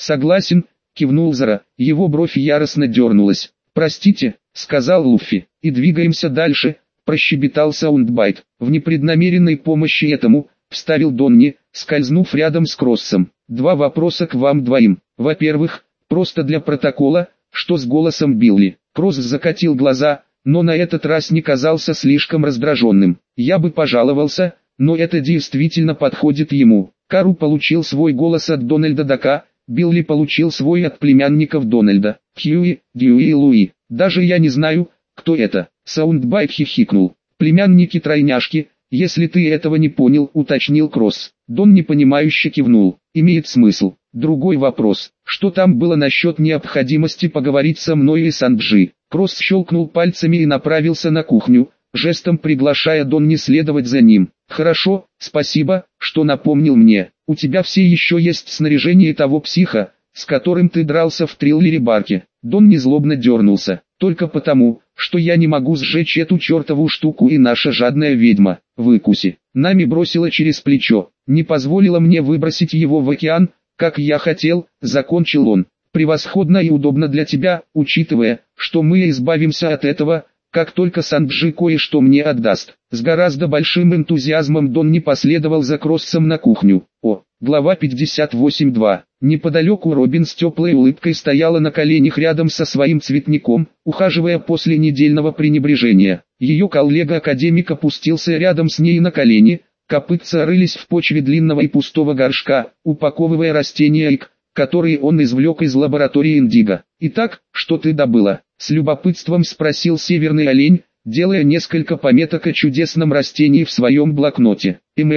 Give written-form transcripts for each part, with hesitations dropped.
Согласен, кивнул Зара, его бровь яростно дернулась. Простите, сказал Луффи, и двигаемся дальше, прощебетал Саундбайт. В непреднамеренной помощи этому, вставил Донни, скользнув рядом с Кроссом. Два вопроса к вам двоим. Во-первых, просто для протокола, что с голосом Билли? Кросс закатил глаза, но на этот раз не казался слишком раздраженным. Я бы пожаловался, но это действительно подходит ему. Кару получил свой голос от Дональда Дака, Билли получил свой от племянников Дональда, Хьюи, Дьюи и Луи. Даже я не знаю, кто это. Саундбайт хихикнул. Племянники-тройняшки, если ты этого не понял, уточнил Кросс. Дон непонимающе кивнул. Имеет смысл. Другой вопрос. Что там было насчет необходимости поговорить со мной и Санджи? Кросс щелкнул пальцами и направился на кухню, жестом приглашая Донни следовать за ним. Хорошо, спасибо, что напомнил мне. У тебя все еще есть снаряжение того психа, с которым ты дрался в триллере-барке. Донни злобно дернулся. Только потому, что я не могу сжечь эту чертову штуку, и наша жадная ведьма, выкуси, нами бросила через плечо, не позволила мне выбросить его в океан, как я хотел, закончил он. Превосходно и удобно для тебя, учитывая, что мы избавимся от этого, как только Санджи кое-что мне отдаст. С гораздо большим энтузиазмом Дон не последовал за Кроссом на кухню. Глава 58.2. Неподалеку Робин с теплой улыбкой стояла на коленях рядом со своим цветником, ухаживая после недельного пренебрежения. Ее коллега-академик опустился рядом с ней на колени, копытца рылись в почве длинного и пустого горшка, упаковывая растения которые он извлек из лаборатории Индиго. «Итак, что ты добыла?» — с любопытством спросил северный олень, делая несколько пометок о чудесном растении в своем блокноте.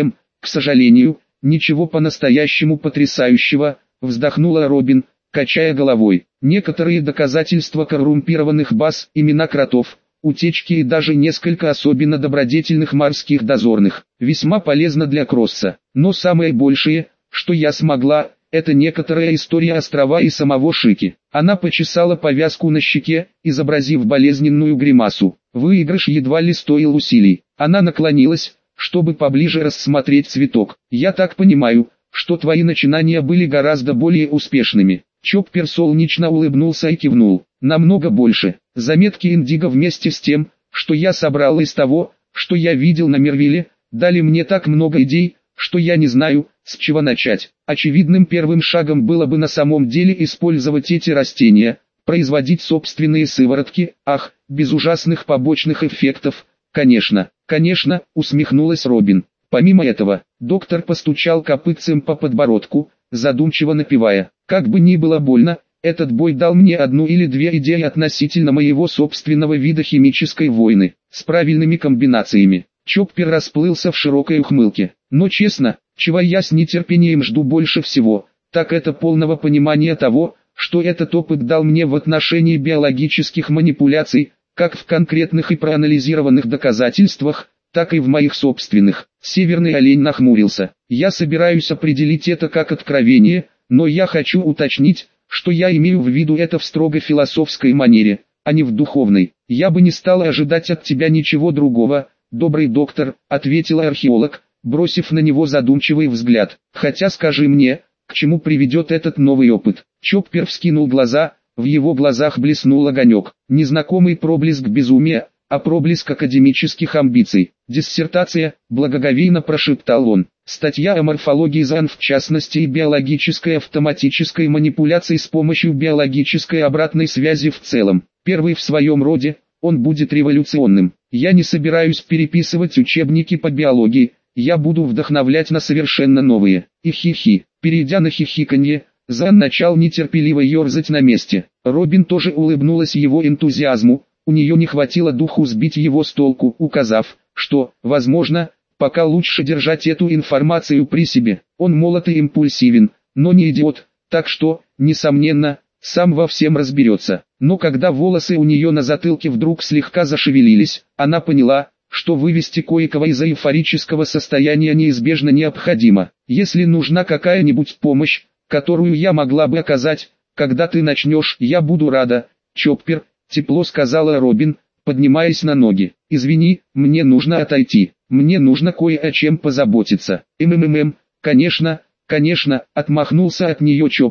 К сожалению, ничего по-настоящему потрясающего», — вздохнула Робин, качая головой. «Некоторые доказательства коррумпированных баз, имена кротов, утечки и даже несколько особенно добродетельных морских дозорных. Весьма полезно для Кросса. Но самое большее, что я смогла, это некоторая история острова и самого Шики». Она почесала повязку на щеке, изобразив болезненную гримасу. Выигрыш едва ли стоил усилий. Она наклонилась, чтобы поближе рассмотреть цветок. «Я так понимаю, что твои начинания были гораздо более успешными». Чоппер солнечно улыбнулся и кивнул. «Намного больше. Заметки Индиго вместе с тем, что я собрал из того, что я видел на Мервиле, дали мне так много идей, что я не знаю, с чего начать. Очевидным первым шагом было бы на самом деле использовать эти растения, производить собственные сыворотки, без ужасных побочных эффектов, конечно, усмехнулась Робин. Помимо этого, доктор постучал копытцем по подбородку, задумчиво напевая. Как бы ни было больно, этот бой дал мне одну или две идеи относительно моего собственного вида химической войны, с правильными комбинациями. Чоппер расплылся в широкой ухмылке. Но честно, чего я с нетерпением жду больше всего, так это полного понимания того, что этот опыт дал мне в отношении биологических манипуляций, как в конкретных и проанализированных доказательствах, так и в моих собственных. Северный олень нахмурился. Я собираюсь определить это как откровение, но я хочу уточнить, что я имею в виду это в строго философской манере, а не в духовной. Я бы не стала ожидать от тебя ничего другого, добрый доктор, ответила археолог, бросив на него задумчивый взгляд. Хотя скажи мне, к чему приведет этот новый опыт? Чоппер вскинул глаза, в его глазах блеснул огонек. Незнакомый проблеск безумия, а проблеск академических амбиций. Диссертация, благоговейно прошептал он. Статья о морфологии ЗАН, в частности и биологической автоматической манипуляции с помощью биологической обратной связи в целом. Первый в своем роде, он будет революционным. Я не собираюсь переписывать учебники по биологии, я буду вдохновлять на совершенно новые. И хихи. Перейдя на хихиканье, Зан начал нетерпеливо ерзать на месте. Робин тоже улыбнулась его энтузиазму, у нее не хватило духу сбить его с толку, указав, что, возможно, пока лучше держать эту информацию при себе. Он молод и импульсивен, но не идиот, так что, несомненно, сам во всем разберется. Но когда волосы у нее на затылке вдруг слегка зашевелились, она поняла, что вывести кое-кого из эйфорического состояния неизбежно необходимо. Если нужна какая-нибудь помощь, которую я могла бы оказать, когда ты начнешь, я буду рада. Чоппер, тепло сказала Робин, поднимаясь на ноги. Извини, мне нужно отойти, мне нужно кое о чем позаботиться. Конечно, отмахнулся от нее Чоппер,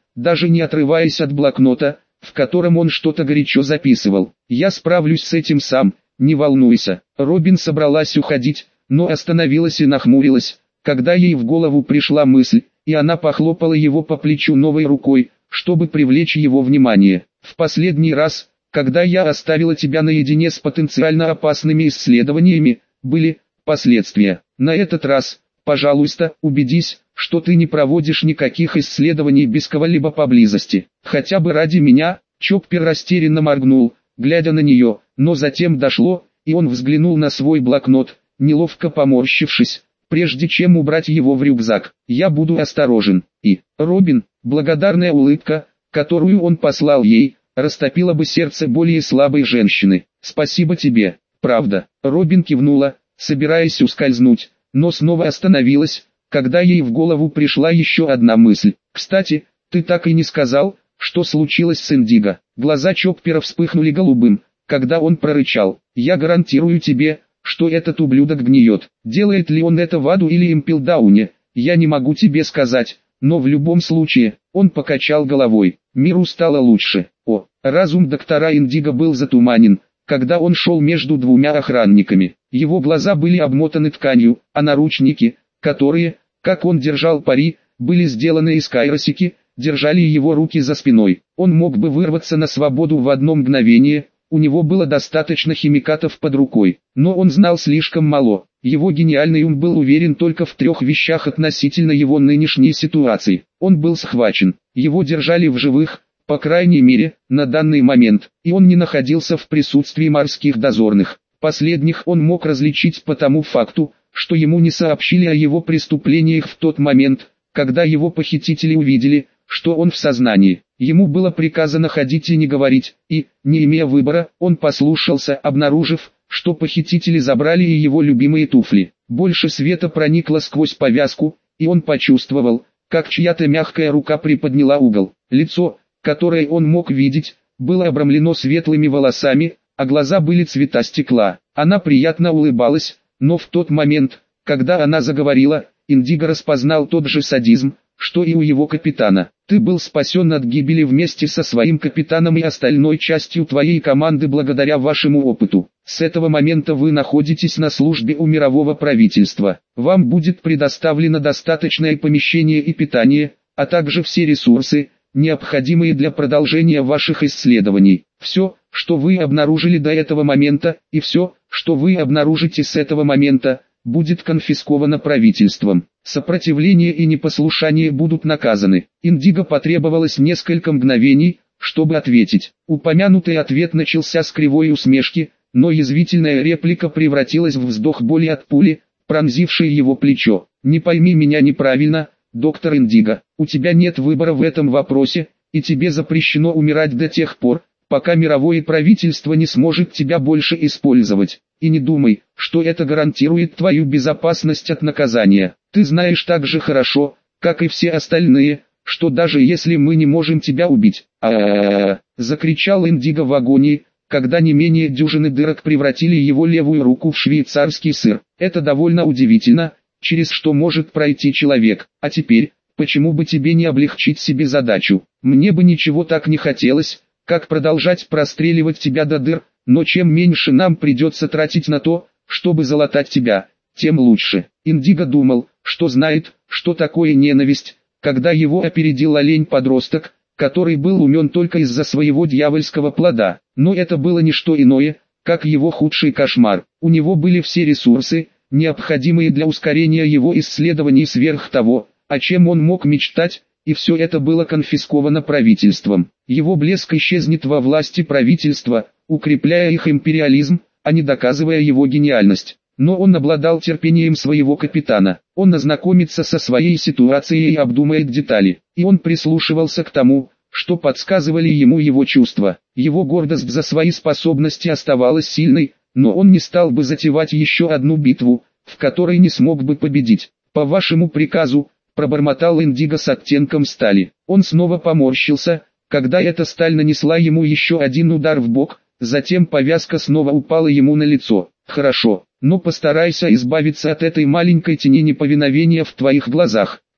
даже не отрываясь от блокнота, в котором он что-то горячо записывал. «Я справлюсь с этим сам, не волнуйся». Робин собралась уходить, но остановилась и нахмурилась, когда ей в голову пришла мысль, и она похлопала его по плечу новой рукой, чтобы привлечь его внимание. «В последний раз, когда я оставила тебя наедине с потенциально опасными исследованиями, были последствия. На этот раз, пожалуйста, убедись, что ты не проводишь никаких исследований без кого-либо поблизости. Хотя бы ради меня». Чоппер растерянно моргнул, глядя на нее, но затем дошло, и он взглянул на свой блокнот, неловко поморщившись, прежде чем убрать его в рюкзак. «Я буду осторожен». И Робин, благодарная улыбка, которую он послал ей, растопила бы сердце более слабой женщины. «Спасибо тебе, правда». Робин кивнула, собираясь ускользнуть, но снова остановилась, когда ей в голову пришла еще одна мысль. «Кстати, ты так и не сказал, что случилось с Индиго». Глаза Чоппера вспыхнули голубым, когда он прорычал: «Я гарантирую тебе, что этот ублюдок гниет. Делает ли он это в аду или Импелдауне, я не могу тебе сказать, но в любом случае». Он покачал головой. Миру стало лучше. Разум доктора Индиго был затуманен, когда он шел между двумя охранниками. Его глаза были обмотаны тканью, а наручники, которые, как он держал пари, были сделаны из кайросики, держали его руки за спиной. Он мог бы вырваться на свободу в одно мгновение, у него было достаточно химикатов под рукой, но он знал слишком мало. Его гениальный ум был уверен только в 3 вещах относительно его нынешней ситуации. Он был схвачен, его держали в живых, по крайней мере, на данный момент, и он не находился в присутствии морских дозорных. Последних он мог различить по тому факту, что ему не сообщили о его преступлениях в тот момент, когда его похитители увидели, что он в сознании. Ему было приказано ходить и не говорить, и, не имея выбора, он послушался, обнаружив, что похитители забрали и его любимые туфли. Больше света проникло сквозь повязку, и он почувствовал, как чья-то мягкая рука приподняла угол. Лицо, которое он мог видеть, было обрамлено светлыми волосами, а глаза были цвета стекла. Она приятно улыбалась, но в тот момент, когда она заговорила, Индиго распознал тот же садизм, что и у его капитана. «Ты был спасен от гибели вместе со своим капитаном и остальной частью твоей команды благодаря вашему опыту. С этого момента вы находитесь на службе у мирового правительства. Вам будет предоставлено достаточное помещение и питание, а также все ресурсы, необходимые для продолжения ваших исследований. Все, что вы обнаружили до этого момента, и все, что вы обнаружите с этого момента, будет конфисковано правительством. Сопротивление и непослушание будут наказаны». Индиго потребовалось несколько мгновений, чтобы ответить. Упомянутый ответ начался с кривой усмешки, но язвительная реплика превратилась в вздох боли от пули, пронзившей его плечо. «Не пойми меня неправильно, доктор Индиго, у тебя нет выбора в этом вопросе, и тебе запрещено умирать до тех пор, пока мировое правительство не сможет тебя больше использовать. И не думай, что это гарантирует твою безопасность от наказания. Ты знаешь так же хорошо, как и все остальные, что даже если мы не можем тебя убить...» Закричал Индиго в агонии, когда не менее дюжины дырок превратили его левую руку в швейцарский сыр. «Это довольно удивительно, через что может пройти человек. А теперь, почему бы тебе не облегчить себе задачу? Мне бы ничего так не хотелось, как продолжать простреливать тебя до дыр, но чем меньше нам придется тратить на то, чтобы залатать тебя, тем лучше». Индиго думал, что знает, что такое ненависть, когда его опередил олень-подросток, который был умен только из-за своего дьявольского плода. Но это было не что иное, как его худший кошмар. У него были все ресурсы, необходимые для ускорения его исследований сверх того, о чем он мог мечтать, и все это было конфисковано правительством. Его блеск исчезнет во власти правительства, укрепляя их империализм, а не доказывая его гениальность. Но он обладал терпением своего капитана. Он ознакомится со своей ситуацией и обдумает детали. И он прислушивался к тому, что подсказывали ему его чувства. Его гордость за свои способности оставалась сильной, но он не стал бы затевать еще одну битву, в которой не смог бы победить. «По вашему приказу», пробормотал Индиго с оттенком стали. Он снова поморщился, когда эта сталь нанесла ему еще один удар в бок, затем повязка снова упала ему на лицо. «Хорошо, но постарайся избавиться от этой маленькой тени неповиновения в твоих глазах.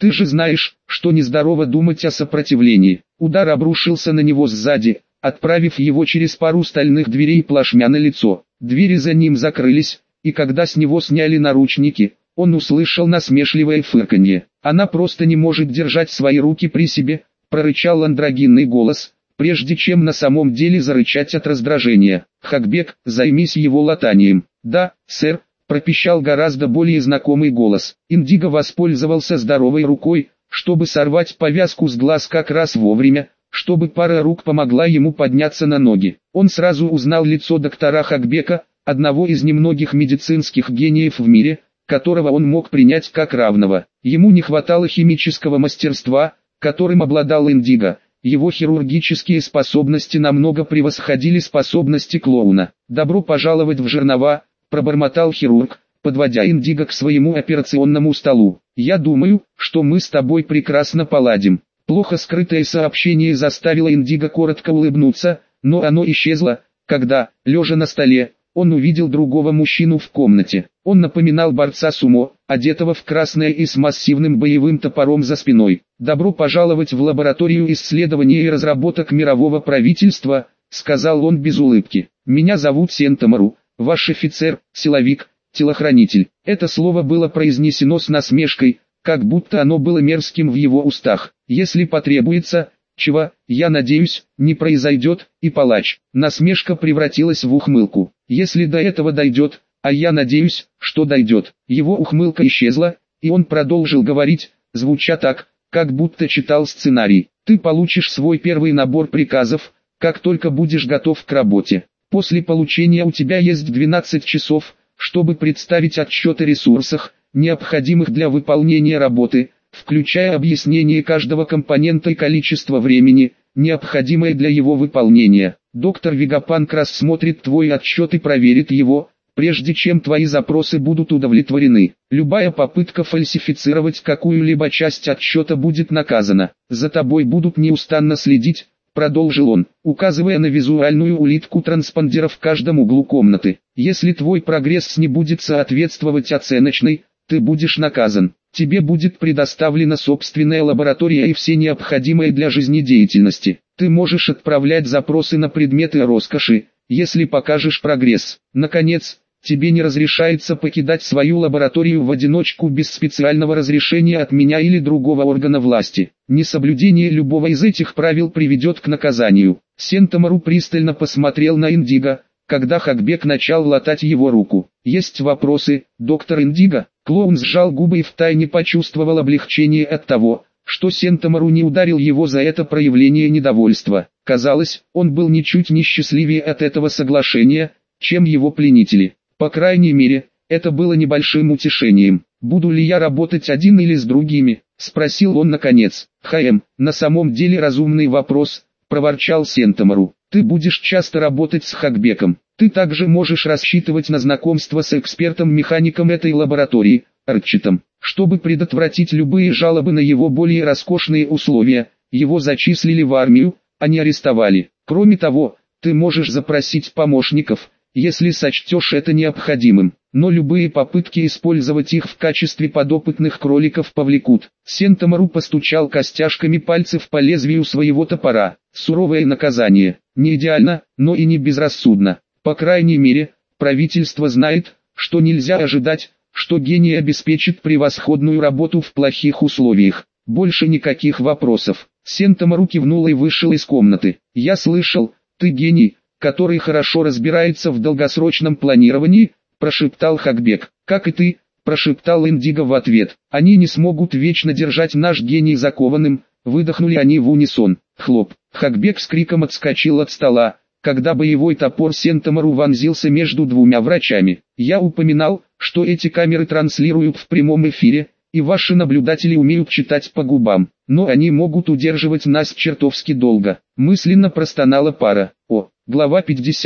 Ты же знаешь, что нездорово думать о сопротивлении. Удар обрушился на него сзади, отправив его через пару стальных дверей плашмя на лицо. Двери за ним закрылись, и когда с него сняли наручники, он услышал насмешливое фырканье. «Она просто не может держать свои руки при себе», — прорычал андрогинный голос, прежде чем на самом деле зарычать от раздражения. «Хакбек, займись его латанием». «Да, сэр», — пропищал гораздо более знакомый голос. Индиго воспользовался здоровой рукой, чтобы сорвать повязку с глаз как раз вовремя, чтобы пара рук помогла ему подняться на ноги. Он сразу узнал лицо доктора Хакбека, одного из немногих медицинских гениев в мире, которого он мог принять как равного. Ему не хватало химического мастерства, которым обладал Индиго. Его хирургические способности намного превосходили способности клоуна. «Добро пожаловать в жернова», — пробормотал хирург, подводя Индиго к своему операционному столу. «Я думаю, что мы с тобой прекрасно поладим». Плохо скрытое сообщение заставило Индиго коротко улыбнуться, но оно исчезло, когда, лежа на столе, он увидел другого мужчину в комнате. Он напоминал борца сумо, одетого в красное и с массивным боевым топором за спиной. «Добро пожаловать в лабораторию исследований и разработок мирового правительства», — сказал он без улыбки. «Меня зовут Сентомору, ваш офицер, силовик, телохранитель». Это слово было произнесено с насмешкой, как будто оно было мерзким в его устах. «Если потребуется, чего, я надеюсь, не произойдет, и палач». Насмешка превратилась в ухмылку. «Если до этого дойдет, а я надеюсь, что дойдет». Его ухмылка исчезла, и он продолжил говорить, звуча так, как будто читал сценарий. «Ты получишь свой первый набор приказов, как только будешь готов к работе. После получения у тебя есть 12 часов, чтобы представить отчет о ресурсах, необходимых для выполнения работы, включая объяснение каждого компонента и количество времени, необходимое для его выполнения. Доктор Вегапанк рассмотрит твой отчет и проверит его, прежде чем твои запросы будут удовлетворены. Любая попытка фальсифицировать какую-либо часть отчета будет наказана. За тобой будут неустанно следить», — продолжил он, указывая на визуальную улитку транспондера в каждом углу комнаты. «Если твой прогресс не будет соответствовать оценочной, ты будешь наказан. Тебе будет предоставлена собственная лаборатория и все необходимое для жизнедеятельности. Ты можешь отправлять запросы на предметы роскоши, если покажешь прогресс. Наконец, тебе не разрешается покидать свою лабораторию в одиночку без специального разрешения от меня или другого органа власти. Несоблюдение любого из этих правил приведет к наказанию». Сентомору пристально посмотрел на Индиго, когда Хакбек начал латать его руку. «Есть вопросы, доктор Индиго?» Клоун сжал губы и втайне почувствовал облегчение от того, что Сентомору не ударил его за это проявление недовольства. Казалось, он был ничуть не счастливее от этого соглашения, чем его пленители. По крайней мере, это было небольшим утешением. «Буду ли я работать один или с другими?» — спросил он наконец. На самом деле разумный вопрос», — проворчал Сентомору. «Ты будешь часто работать с Хакбеком. Ты также можешь рассчитывать на знакомство с экспертом-механиком этой лаборатории, Арчитом. Чтобы предотвратить любые жалобы на его более роскошные условия, его зачислили в армию, а не арестовали. Кроме того, ты можешь запросить помощников, если сочтешь это необходимым, но любые попытки использовать их в качестве подопытных кроликов повлекут». Сентомору постучал костяшками пальцев по лезвию своего топора. «Суровое наказание. Не идеально, но и не безрассудно. По крайней мере, правительство знает, что нельзя ожидать, что гений обеспечит превосходную работу в плохих условиях. Больше никаких вопросов». Сентомору кивнул и вышел из комнаты. «Я слышал, ты гений, который хорошо разбирается в долгосрочном планировании», — прошептал Хакбек. «Как и ты», — прошептал Индиго в ответ. «Они не смогут вечно держать наш гений закованным», — выдохнули они в унисон. Хлоп. Хакбек с криком отскочил от стола, когда боевой топор Сентомору вонзился между двумя врачами. «Я упоминал, что эти камеры транслируют в прямом эфире, и ваши наблюдатели умеют читать по губам, но они могут удерживать нас чертовски долго», — мысленно простонала пара. Глава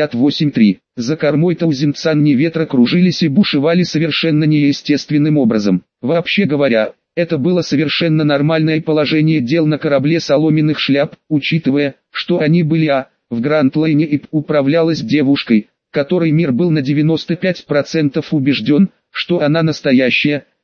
58.3. За кормой Таузенцан ветра кружились и бушевали совершенно неестественным образом. Вообще говоря, это было совершенно нормальное положение дел на корабле соломенных шляп, учитывая, что они были в Гранд-Лайне и управлялась девушкой, которой мир был на 95% убежден, что она настоящая,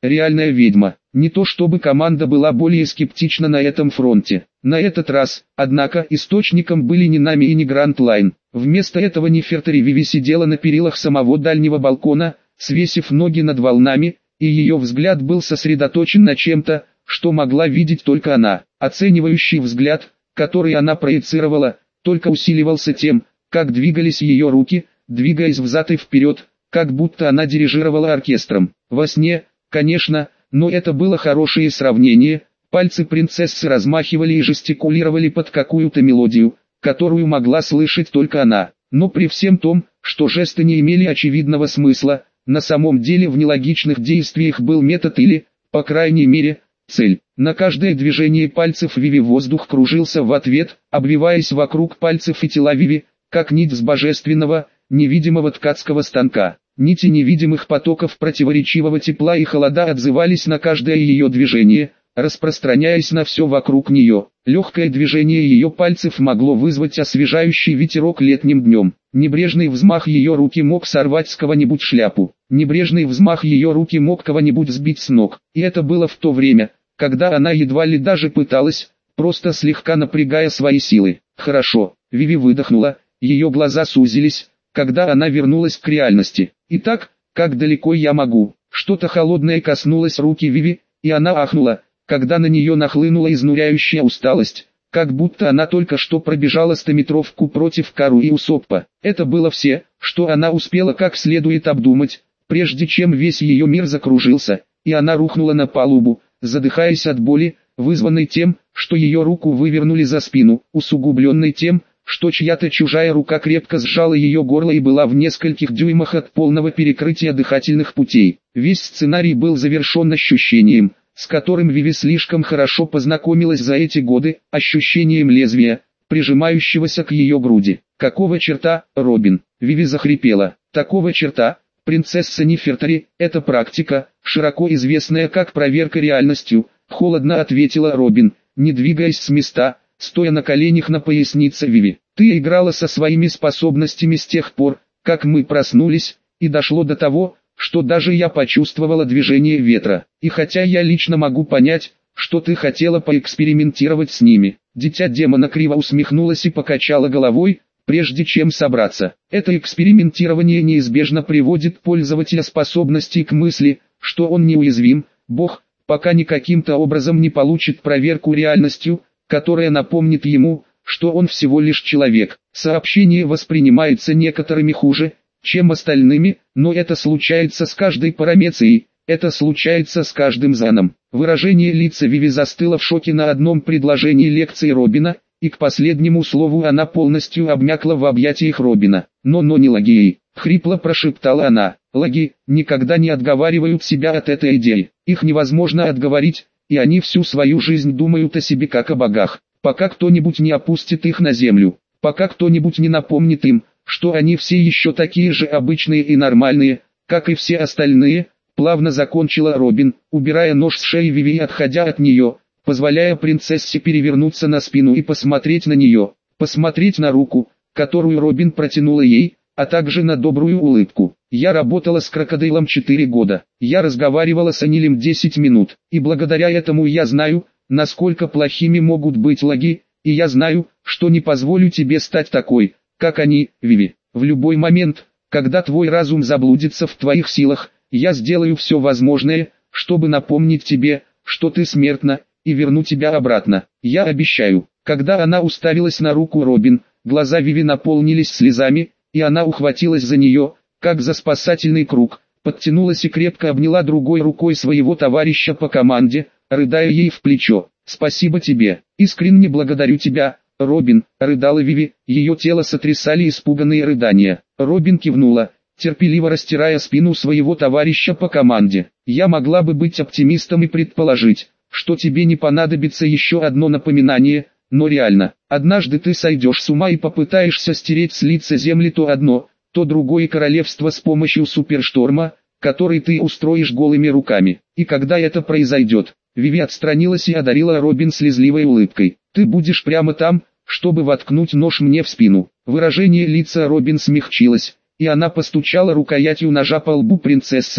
реальная ведьма. Не то чтобы команда была более скептична на этом фронте. На этот раз, однако, источником были не Нами и не Гранд Лайн. Вместо этого Нефертари Виви сидела на перилах самого дальнего балкона, свесив ноги над волнами, и ее взгляд был сосредоточен на чем-то, что могла видеть только она. Оценивающий взгляд, который она проецировала, только усиливался тем, как двигались ее руки, двигаясь взад и вперед, как будто она дирижировала оркестром. Во сне, конечно, но это было хорошее сравнение. Пальцы принцессы размахивали и жестикулировали под какую-то мелодию, которую могла слышать только она. Но при всем том, что жесты не имели очевидного смысла, на самом деле в нелогичных действиях был метод или, по крайней мере, цель. На каждое движение пальцев Виви воздух кружился в ответ, обвиваясь вокруг пальцев и тела Виви, как нить с божественного, невидимого ткацкого станка. Нити невидимых потоков противоречивого тепла и холода отзывались на каждое ее движение, распространяясь на все вокруг нее. Легкое движение ее пальцев могло вызвать освежающий ветерок летним днем. Небрежный взмах ее руки мог сорвать с кого-нибудь шляпу. Небрежный взмах ее руки мог кого-нибудь сбить с ног. И это было в то время, когда она едва ли даже пыталась, просто слегка напрягая свои силы. Хорошо, Виви выдохнула, ее глаза сузились, когда она вернулась к реальности. Итак, как далеко я могу? Что-то холодное коснулось руки Виви, и она ахнула, когда на нее нахлынула изнуряющая усталость, как будто она только что пробежала 100-метровку против Кару и Усоппа. Это было все, что она успела как следует обдумать, прежде чем весь ее мир закружился, и она рухнула на палубу, задыхаясь от боли, вызванной тем, что ее руку вывернули за спину, усугубленной тем, что чья-то чужая рука крепко сжала ее горло и была в нескольких дюймах от полного перекрытия дыхательных путей. Весь сценарий был завершен ощущением, с которым Виви слишком хорошо познакомилась за эти годы, ощущением лезвия, прижимающегося к ее груди. «Какого черта, Робин?» Виви захрипела. «Такого черта, принцесса Нефертари, это практика, широко известная как проверка реальностью», холодно ответила Робин, не двигаясь с места, стоя на коленях на пояснице Виви. «Ты играла со своими способностями с тех пор, как мы проснулись, и дошло до того, что даже я почувствовала движение ветра. И хотя я лично могу понять, что ты хотела поэкспериментировать с ними». Дитя демона криво усмехнулась и покачала головой, прежде чем собраться. Это экспериментирование неизбежно приводит пользователя способностей к мысли, что он неуязвим, Бог, пока не каким-то образом не получит проверку реальностью, которая напомнит ему, что он всего лишь человек. Сообщение воспринимается некоторыми хуже, чем остальными, но это случается с каждой парамецией, это случается с каждым заном. Выражение лица Виви застыло в шоке на одном предложении лекции Робина, и к последнему слову она полностью обмякла в объятиях Робина. «Но не логией», — хрипло прошептала она. «Логи никогда не отговаривают себя от этой идеи. Их невозможно отговорить, и они всю свою жизнь думают о себе как о богах, пока кто-нибудь не опустит их на землю, пока кто-нибудь не напомнит им, что они все еще такие же обычные и нормальные, как и все остальные», плавно закончила Робин, убирая нож с шеи Виви и отходя от нее, позволяя принцессе перевернуться на спину и посмотреть на нее, посмотреть на руку, которую Робин протянула ей, а также на добрую улыбку. «Я работала с крокодилом 4 года, я разговаривала с Анилем 10 минут, и благодаря этому я знаю, насколько плохими могут быть логи, и я знаю, что не позволю тебе стать такой, как они, Виви. В любой момент, когда твой разум заблудится в твоих силах, я сделаю все возможное, чтобы напомнить тебе, что ты смертна, и верну тебя обратно. Я обещаю». Когда она уставилась на руку Робин, глаза Виви наполнились слезами, и она ухватилась за нее, как за спасательный круг, подтянулась и крепко обняла другой рукой своего товарища по команде, рыдая ей в плечо. «Спасибо тебе, искренне благодарю тебя, Робин», — рыдала Виви, ее тело сотрясали испуганные рыдания. Робин кивнула, терпеливо растирая спину своего товарища по команде. «Я могла бы быть оптимистом и предположить, что тебе не понадобится еще одно напоминание, но реально, однажды ты сойдешь с ума и попытаешься стереть с лица земли то одно, то другое королевство с помощью супершторма, который ты устроишь голыми руками. И когда это произойдет?» Виви отстранилась и одарила Робин слезливой улыбкой. «Ты будешь прямо там, чтобы воткнуть нож мне в спину». Выражение лица Робин смягчилось, и она постучала рукоятью ножа по лбу принцессы,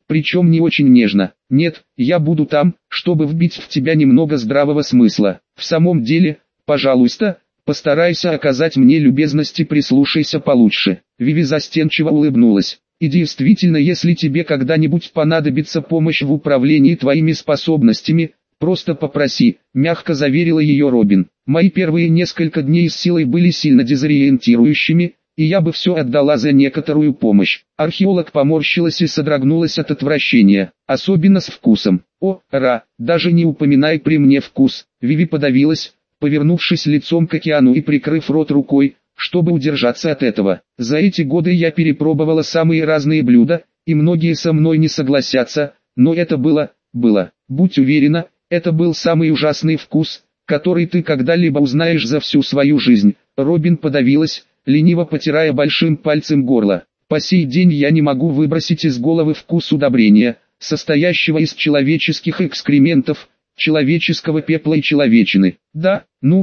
причем не очень нежно. Нет, я буду там, чтобы вбить в тебя немного здравого смысла. В самом деле, пожалуйста, постарайся оказать мне любезность и прислушайся получше. Виви застенчиво улыбнулась. И действительно, если тебе когда-нибудь понадобится помощь в управлении твоими способностями, просто попроси, мягко заверила ее Робин. Мои первые несколько дней с силой были сильно дезориентирующими, и я бы все отдала за некоторую помощь. Археолог поморщилась и содрогнулась от отвращения, особенно с вкусом. О, Ра, даже не упоминай при мне вкус. Виви подавилась, повернувшись лицом к океану и прикрыв рот рукой, чтобы удержаться от этого. За эти годы я перепробовала самые разные блюда, и многие со мной не согласятся, но это было, будь уверена, это был самый ужасный вкус, который ты когда-либо узнаешь за всю свою жизнь. Робин подавилась, лениво потирая большим пальцем горло. По сей день я не могу выбросить из головы вкус удобрения, состоящего из человеческих экскрементов, человеческого пепла и человечины. Да,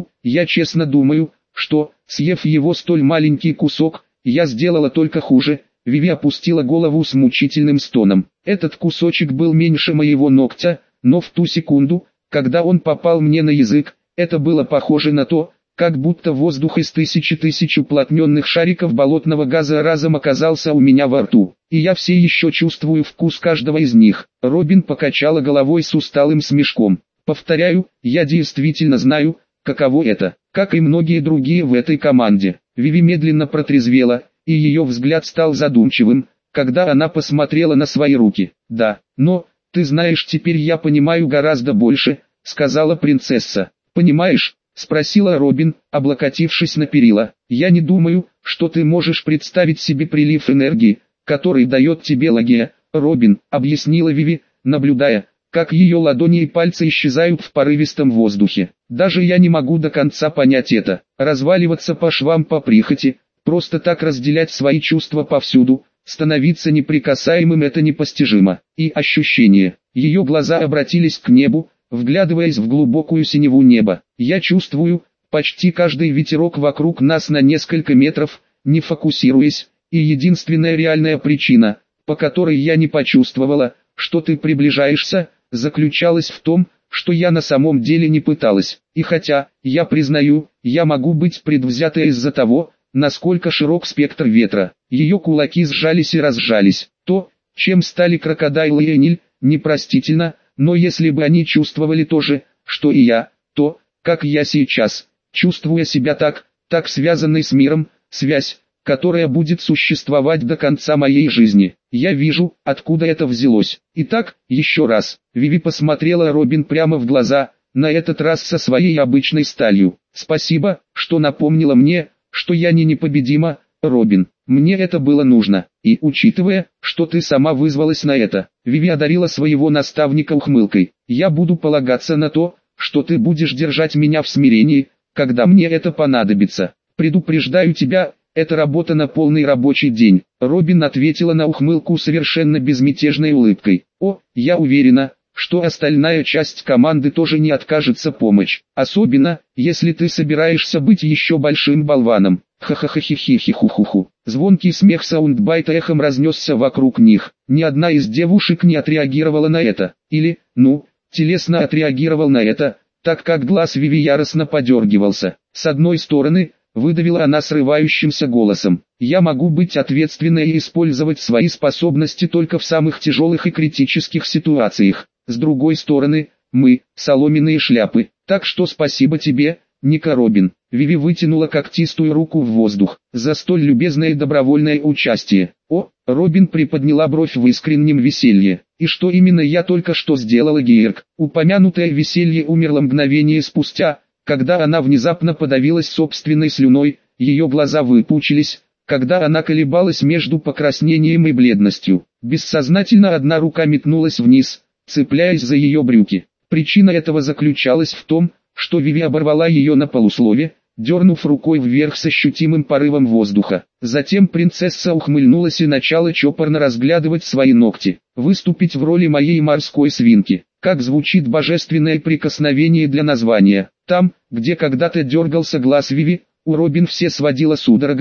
я честно думаю, что, съев его столь маленький кусок, я сделала только хуже. Виви опустила голову с мучительным стоном. Этот кусочек был меньше моего ногтя, но в ту секунду, когда он попал мне на язык, это было похоже на то, как будто воздух из тысяч уплотненных шариков болотного газа разом оказался у меня во рту. И я все еще чувствую вкус каждого из них. Робин покачала головой с усталым смешком. Повторяю, я действительно знаю, каково это, как и многие другие в этой команде. Виви медленно протрезвела, и ее взгляд стал задумчивым, когда она посмотрела на свои руки. Да, но, ты знаешь, теперь я понимаю гораздо больше, сказала принцесса. Понимаешь? Спросила Робин, облокотившись на перила. Я не думаю, что ты можешь представить себе прилив энергии, который дает тебе Лагия. Робин, объяснила Виви, наблюдая, как ее ладони и пальцы исчезают в порывистом воздухе. Даже я не могу до конца понять это. Разваливаться по швам по прихоти, просто так разделять свои чувства повсюду, становиться неприкасаемым — это непостижимо. И ощущение. Ее глаза обратились к небу, вглядываясь в глубокую синеву неба. Я чувствую почти каждый ветерок вокруг нас на несколько метров, не фокусируясь, и единственная реальная причина, по которой я не почувствовала, что ты приближаешься, заключалась в том, что я на самом деле не пыталась. И хотя, я признаю, я могу быть предвзята из-за того, насколько широк спектр ветра. Ее кулаки сжались и разжались. То, чем стали крокодайл и Эниль, непростительно, но если бы они чувствовали то же, что и я, то, как я сейчас, чувствуя себя так связанной с миром, связь, которая будет существовать до конца моей жизни. Я вижу, откуда это взялось. Итак, еще раз, Виви посмотрела Робин прямо в глаза, на этот раз со своей обычной сталью. Спасибо, что напомнила мне, что я не непобедима, Робин. Мне это было нужно, и учитывая, что ты сама вызвалась на это, Виви одарила своего наставника ухмылкой. Я буду полагаться на то, что ты будешь держать меня в смирении, когда мне это понадобится. Предупреждаю тебя, это работа на полный рабочий день. Робин ответила на ухмылку совершенно безмятежной улыбкой. О, я уверена, что остальная часть команды тоже не откажется помочь. Особенно, если ты собираешься быть еще большим болваном. Ха-ха-ха-хи-хи-хи-ху-ху-ху. Звонкий смех саундбайта эхом разнесся вокруг них. Ни одна из девушек не отреагировала на это. Или, телесно отреагировал на это, так как глаз Виви яростно подергивался. С одной стороны, выдавила она срывающимся голосом. Я могу быть ответственной и использовать свои способности только в самых тяжелых и критических ситуациях. С другой стороны, мы – соломенные шляпы. Так что спасибо тебе, Ника Робин. Виви вытянула когтистую руку в воздух за столь любезное и добровольное участие. О, Робин приподняла бровь в искреннем веселье. И что именно я только что сделала, Гейрк? Упомянутое веселье умерло мгновение спустя, когда она внезапно подавилась собственной слюной, ее глаза выпучились, когда она колебалась между покраснением и бледностью. Бессознательно одна рука метнулась вниз, цепляясь за ее брюки. Причина этого заключалась в том, что Виви оборвала ее на полуслове, дернув рукой вверх с ощутимым порывом воздуха. Затем принцесса ухмыльнулась и начала чопорно разглядывать свои ногти. Выступить в роли моей морской свинки. Как звучит божественное прикосновение для названия. Там, где когда-то дергался глаз Виви, у Робин все сводило судорогой,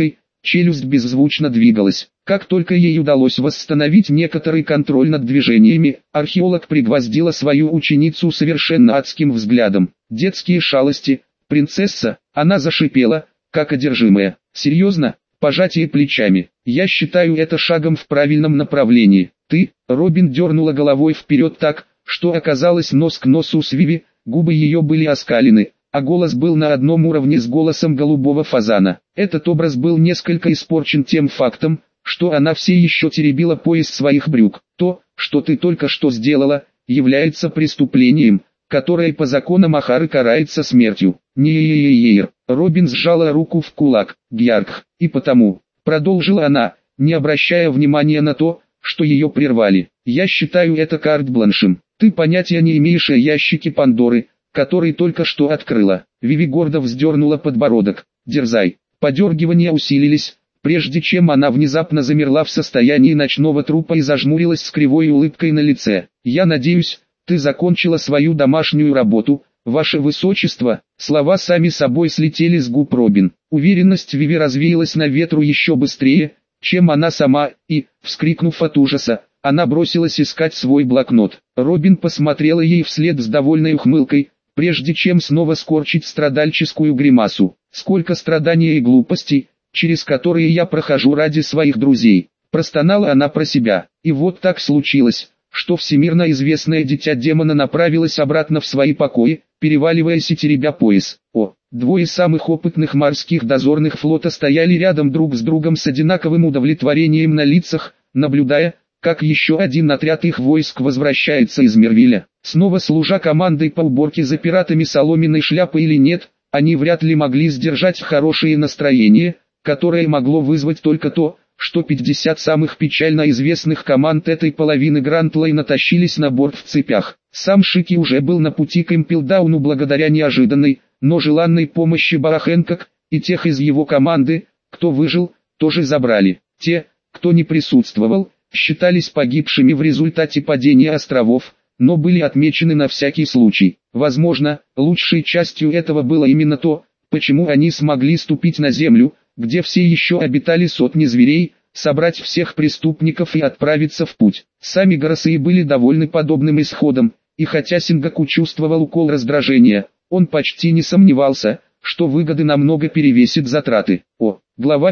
челюсть беззвучно двигалась. Как только ей удалось восстановить некоторый контроль над движениями, археолог пригвоздила свою ученицу совершенно адским взглядом. «Детские шалости, принцесса!» Она зашипела, как одержимая. «Серьезно?» Пожатие плечами. «Я считаю это шагом в правильном направлении. Ты?» Робин дернула головой вперед так, что оказалось нос к носу с Виви, губы ее были оскалены, а голос был на одном уровне с голосом голубого фазана. Этот образ был несколько испорчен тем фактом, что она все еще теребила пояс своих брюк. «То, что ты только что сделала, является преступлением, которое по законам Ахары карается смертью». «Не-е-е-е-е-е». Робин сжала руку в кулак. «Гьяркх, и потому», продолжила она, не обращая внимания на то, что ее прервали. «Я считаю это карт-бланшем. Ты понятия не имеешь о ящике Пандоры, который только что открыла». Виви гордо вздернула подбородок. «Дерзай». Подергивания усилились, прежде чем она внезапно замерла в состоянии ночного трупа и зажмурилась с кривой улыбкой на лице. «Я надеюсь, ты закончила свою домашнюю работу, ваше высочество». Слова сами собой слетели с губ Робин. Уверенность Виви развеялась на ветру еще быстрее, чем она сама, и, вскрикнув от ужаса, она бросилась искать свой блокнот. Робин посмотрела ей вслед с довольной ухмылкой, прежде чем снова скорчить страдальческую гримасу. «Сколько страданий и глупостей, через которые я прохожу ради своих друзей», простонала она про себя. И вот так случилось, что всемирно известное дитя демона направилось обратно в свои покои, переваливаясь и теребя пояс. Двое самых опытных морских дозорных флота стояли рядом друг с другом с одинаковым удовлетворением на лицах, наблюдая, как еще один отряд их войск возвращается из Мервиля. Снова служа командой по уборке за пиратами соломенной шляпы или нет, они вряд ли могли сдержать хорошее настроение, которое могло вызвать только то, что 50 самых печально известных команд этой половины Грантлайна тащились на борт в цепях. Сам Шики уже был на пути к Импелдауну благодаря неожиданной, но желанной помощи Барахенкок, и тех из его команды, кто выжил, тоже забрали. Те, кто не присутствовал, считались погибшими в результате падения островов, но были отмечены на всякий случай. Возможно, лучшей частью этого было именно то, почему они смогли ступить на землю, где все еще обитали сотни зверей, собрать всех преступников и отправиться в путь. Сами Горосеи были довольны подобным исходом, и хотя Сингаку чувствовал укол раздражения, он почти не сомневался, что выгоды намного перевесят затраты. Глава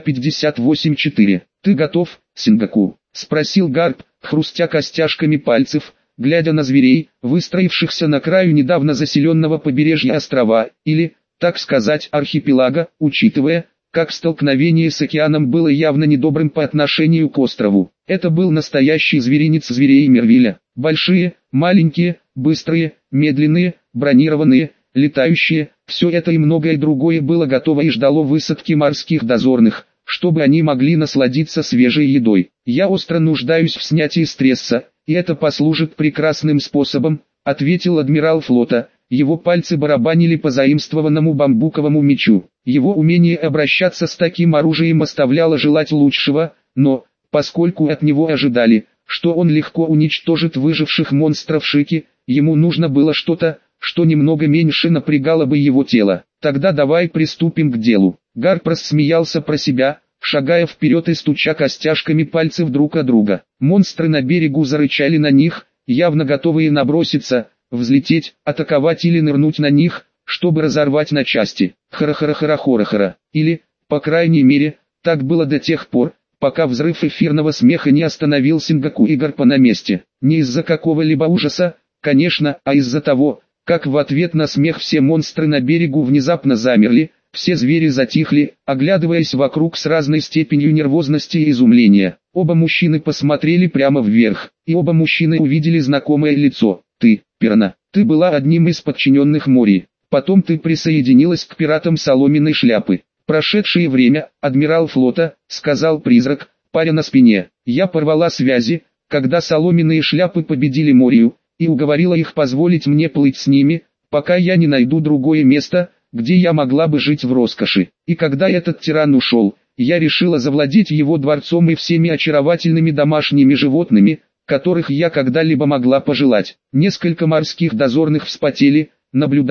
58.4. «Ты готов, Сингаку?» — спросил Гарп, хрустя костяшками пальцев, глядя на зверей, выстроившихся на краю недавно заселенного побережья острова, или, так сказать, архипелага, учитывая, как столкновение с океаном было явно недобрым по отношению к острову. Это был настоящий зверинец зверей Мервиля. Большие, маленькие, быстрые, медленные, бронированные, летающие, все это и многое другое было готово и ждало высадки морских дозорных, чтобы они могли насладиться свежей едой. «Я остро нуждаюсь в снятии стресса, и это послужит прекрасным способом», ответил адмирал флота. Его пальцы барабанили по заимствованному бамбуковому мечу. Его умение обращаться с таким оружием оставляло желать лучшего, но, поскольку от него ожидали, что он легко уничтожит выживших монстров Шики, ему нужно было что-то, что немного меньше напрягало бы его тело. «Тогда давай приступим к делу». Гарп рассмеялся про себя, шагая вперед и стуча костяшками пальцев друг от друга. Монстры на берегу зарычали на них, явно готовые наброситься, взлететь, атаковать или нырнуть на них, чтобы разорвать на части. Хара-хара-хара-хора-хара. Или, по крайней мере, так было до тех пор, пока взрыв эфирного смеха не остановил Сингаку и Гарпа на месте. Не из-за какого-либо ужаса, конечно, а из-за того, как в ответ на смех все монстры на берегу внезапно замерли, все звери затихли, оглядываясь вокруг с разной степенью нервозности и изумления. Оба мужчины посмотрели прямо вверх, и оба мужчины увидели знакомое лицо. «Ты, Пирана, ты была одним из подчиненных Мори. Потом ты присоединилась к пиратам соломенной шляпы. Прошедшее время, адмирал флота», — сказал призрак, паря на спине. «Я порвала связи, когда соломенные шляпы победили Морию, и уговорила их позволить мне плыть с ними, пока я не найду другое место, где я могла бы жить в роскоши. И когда этот тиран ушел, я решила завладеть его дворцом и всеми очаровательными домашними животными, которых я когда-либо могла пожелать». Несколько морских дозорных вспотели, наблюдая,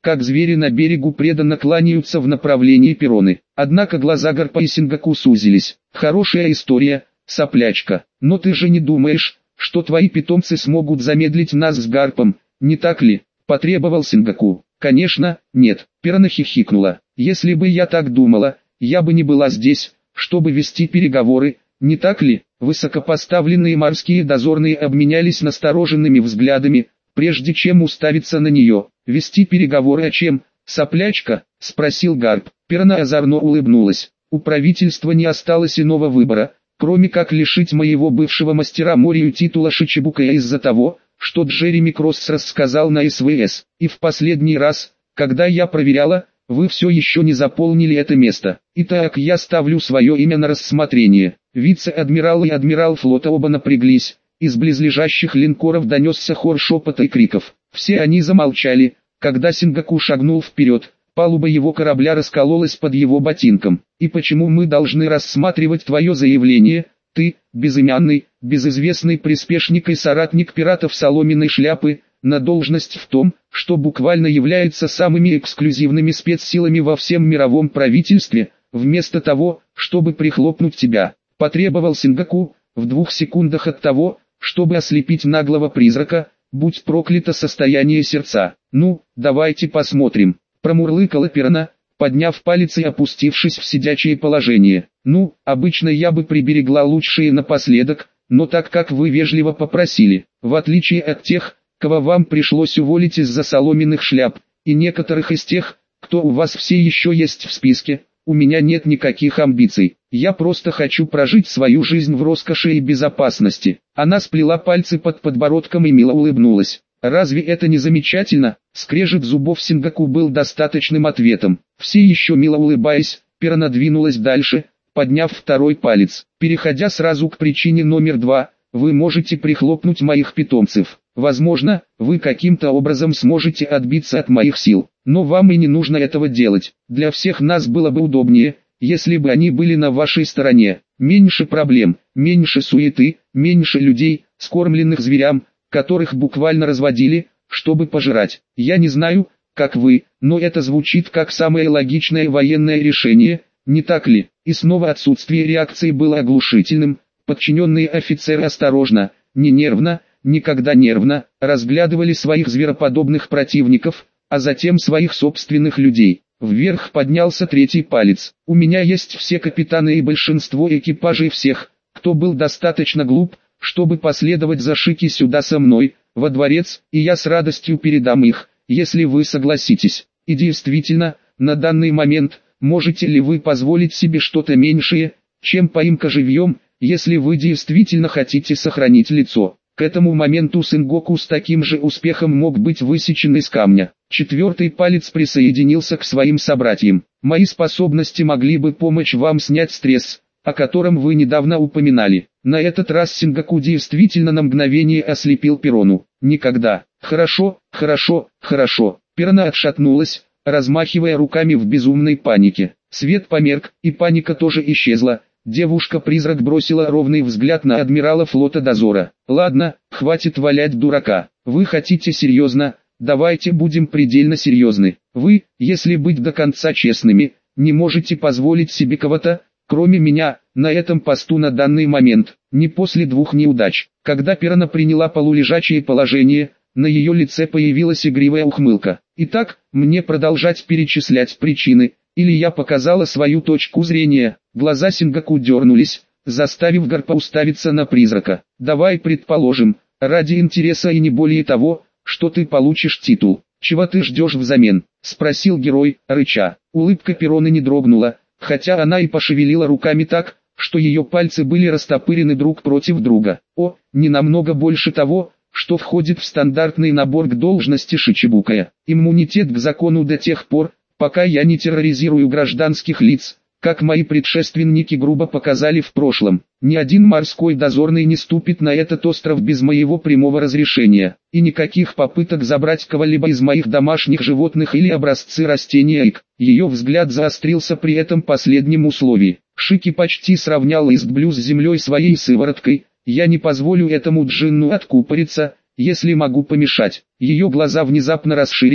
как звери на берегу преданно кланяются в направлении перроны. Однако глаза Гарпа и Сингаку сузились. Хорошая история, соплячка. Но ты же не думаешь, что твои питомцы смогут замедлить нас с Гарпом, не так ли? Потребовал Сингаку. Конечно, нет. Пирана хихикнула. Если бы я так думала, я бы не была здесь, чтобы вести переговоры, не так ли? Высокопоставленные морские дозорные обменялись настороженными взглядами, прежде чем уставиться на нее. «Вести переговоры о чем, соплячка?» – спросил Гарп. Пирана озорно улыбнулась. «У правительства не осталось иного выбора, кроме как лишить моего бывшего мастера Морию титула Шичибукая из-за того, что Джереми Кросс рассказал на СВС. И в последний раз, когда я проверяла, вы все еще не заполнили это место. Итак, я ставлю свое имя на рассмотрение». Вице-адмирал и адмирал флота оба напряглись. Из близлежащих линкоров донесся хор шепота и криков. Все они замолчали, когда Сингаку шагнул вперед. Палуба его корабля раскололась под его ботинком. «И почему мы должны рассматривать твое заявление? Ты, безымянный, безызвестный приспешник и соратник пиратов соломенной шляпы, на должность в том, что буквально является самыми эксклюзивными спецсилами во всем мировом правительстве, вместо того, чтобы прихлопнуть тебя», потребовал Сингаку, в 2 секундах от того, чтобы ослепить наглого призрака, будь проклято состояние сердца. «Ну, давайте посмотрим», промурлыкала Пирана, подняв палец и опустившись в сидячее положение. «Ну, обычно я бы приберегла лучшие напоследок, но так как вы вежливо попросили, в отличие от тех, кого вам пришлось уволить из-за соломенных шляп, и некоторых из тех, кто у вас все еще есть в списке, у меня нет никаких амбиций. Я просто хочу прожить свою жизнь в роскоши и безопасности». Она сплела пальцы под подбородком и мило улыбнулась. «Разве это не замечательно?» Скрежет зубов Сингаку был достаточным ответом. Все еще мило улыбаясь, Пирана двинулась дальше, подняв второй палец. «Переходя сразу к причине номер 2, вы можете прихлопнуть моих питомцев. Возможно, вы каким-то образом сможете отбиться от моих сил, но вам и не нужно этого делать. Для всех нас было бы удобнее, если бы они были на вашей стороне. Меньше проблем, меньше суеты, меньше людей, скормленных зверям, которых буквально разводили, чтобы пожрать. Я не знаю, как вы, но это звучит как самое логичное военное решение, не так ли?» И снова отсутствие реакции было оглушительным. Подчиненные офицеры осторожно, не нервно, никогда нервно, разглядывали своих звероподобных противников, а затем своих собственных людей. Вверх поднялся третий палец. «У меня есть все капитаны и большинство экипажей всех, кто был достаточно глуп, чтобы последовать за Шики сюда со мной, во дворец, и я с радостью передам их, если вы согласитесь. И действительно, на данный момент, можете ли вы позволить себе что-то меньшее, чем поимка живьем, если вы действительно хотите сохранить лицо?» К этому моменту Сенгоку с таким же успехом мог быть высечен из камня. Четвертый палец присоединился к своим собратьям. «Мои способности могли бы помочь вам снять стресс, о котором вы недавно упоминали». На этот раз Сенгоку действительно на мгновение ослепил Пирону. «Никогда». «Хорошо, хорошо, хорошо». Пирана отшатнулась, размахивая руками в безумной панике. Свет померк, и паника тоже исчезла. Девушка-призрак бросила ровный взгляд на адмирала флота дозора. «Ладно, хватит валять дурака. Вы хотите серьезно? Давайте будем предельно серьезны. Вы, если быть до конца честными, не можете позволить себе кого-то, кроме меня, на этом посту на данный момент, не после 2 неудач». Когда Пирана приняла полулежачее положение, на ее лице появилась игривая ухмылка. «Итак, мне продолжать перечислять причины, или я показала свою точку зрения?» Глаза Сингаку дернулись, заставив Гарпа уставиться на призрака. «Давай предположим, ради интереса и не более того, что ты получишь титул. Чего ты ждешь взамен?» — спросил герой, рыча. Улыбка Пироны не дрогнула, хотя она и пошевелила руками так, что ее пальцы были растопырены друг против друга. «О, не намного больше того, что входит в стандартный набор к должности Шичибукая. Иммунитет к закону до тех пор, пока я не терроризирую гражданских лиц, как мои предшественники грубо показали в прошлом. Ни один морской дозорный не ступит на этот остров без моего прямого разрешения, и никаких попыток забрать кого-либо из моих домашних животных или образцы растения ИК». Ее взгляд заострился при этом последнем условии. Шики почти сравнял Истблю с землей своей сывороткой. «Я не позволю этому джинну откупориться, если могу помешать». Ее глаза внезапно расширились,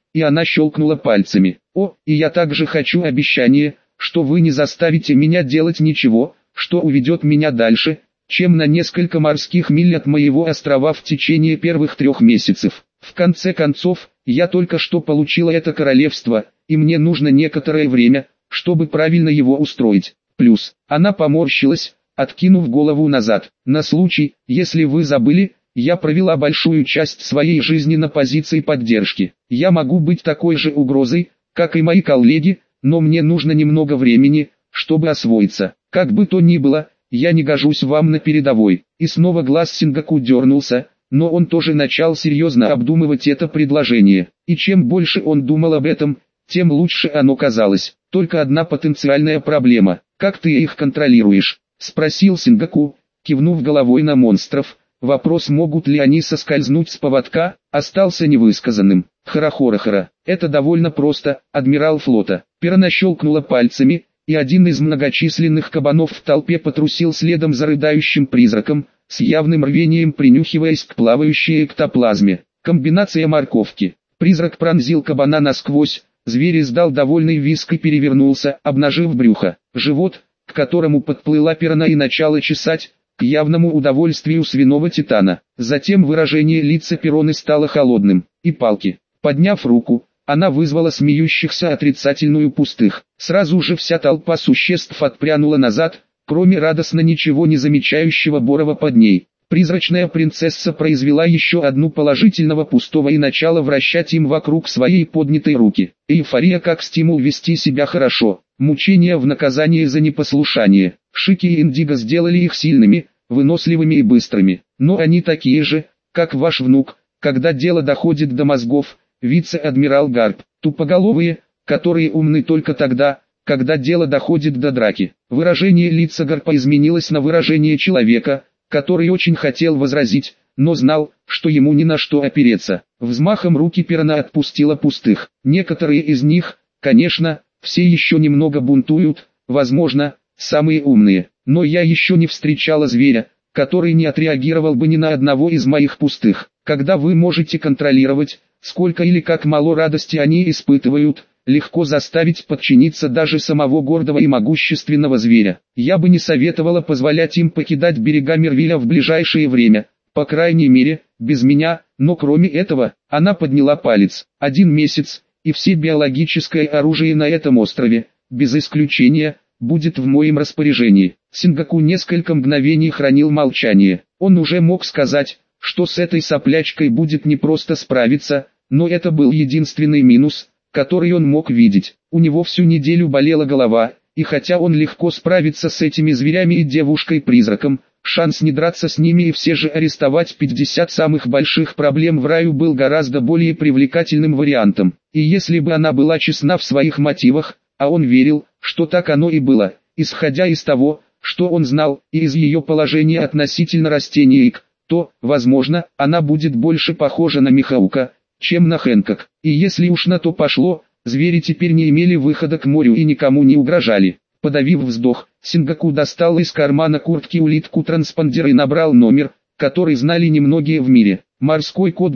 и она щелкнула пальцами. О, и я также хочу обещание, что вы не заставите меня делать ничего, что уведет меня дальше, чем на несколько морских миль от моего острова в течение первых 3 месяцев. В конце концов, я только что получила это королевство, и мне нужно некоторое время, чтобы правильно его устроить. Плюс, она поморщилась, откинув голову назад. На случай, если вы забыли, я провела большую часть своей жизни на позиции поддержки. Я могу быть такой же угрозой, как и мои коллеги, но мне нужно немного времени, чтобы освоиться. Как бы то ни было, я не гожусь вам на передовой. И снова глаз Сингаку дернулся, но он тоже начал серьезно обдумывать это предложение. И чем больше он думал об этом, тем лучше оно казалось. Только одна потенциальная проблема. Как ты их контролируешь? Спросил Сингаку, кивнув головой на монстров. Вопрос, могут ли они соскользнуть с поводка, остался невысказанным. Харахорахара. Это довольно просто, адмирал флота. Пирана щелкнула пальцами, и один из многочисленных кабанов в толпе потрусил следом за рыдающим призраком, с явным рвением принюхиваясь к плавающей эктоплазме. Комбинация морковки. Призрак пронзил кабана насквозь, зверь издал довольный визг и перевернулся, обнажив брюхо. Живот, к которому подплыла пирана и начала чесать, к явному удовольствию свиного титана. Затем выражение лица пироны стало холодным. И палки. Подняв руку, она вызвала смеющихся отрицательную пустых. Сразу же вся толпа существ отпрянула назад, кроме радостно ничего не замечающего Борова под ней. Призрачная принцесса произвела еще одну положительного пустого и начала вращать им вокруг своей поднятой руки. Эйфория как стимул вести себя хорошо. Мучения в наказание за непослушание. Шики и Индиго сделали их сильными, выносливыми и быстрыми. Но они такие же, как ваш внук, когда дело доходит до мозгов. Вице-адмирал Гарп. Тупоголовые, которые умны только тогда, когда дело доходит до драки. Выражение лица Гарпа изменилось на выражение человека, который очень хотел возразить, но знал, что ему ни на что опереться. Взмахом руки пирана отпустила пустых. Некоторые из них, конечно, все еще немного бунтуют, возможно, самые умные. Но я еще не встречала зверя, который не отреагировал бы ни на одного из моих пустых. Когда вы можете контролировать, сколько или как мало радости они испытывают, легко заставить подчиниться даже самого гордого и могущественного зверя. Я бы не советовала позволять им покидать берега Мервиля в ближайшее время, по крайней мере, без меня, но кроме этого, она подняла палец. 1 месяц, и все биологическое оружие на этом острове, без исключения, будет в моем распоряжении. Сингаку несколько мгновений хранил молчание. Он уже мог сказать, что с этой соплячкой будет непросто справиться, но это был единственный минус, который он мог видеть. У него всю неделю болела голова, и хотя он легко справится с этими зверями и девушкой-призраком, шанс не драться с ними и все же арестовать 50 самых больших проблем в раю был гораздо более привлекательным вариантом. И если бы она была честна в своих мотивах, а он верил, что так оно и было, исходя из того, что он знал, и из ее положения относительно растений, то, возможно, она будет больше похожа на Михаука, чем на Хэнкок. И если уж на то пошло, звери теперь не имели выхода к морю и никому не угрожали. Подавив вздох, Сингаку достал из кармана куртки улитку-транспондер и набрал номер, который знали немногие в мире. Морской код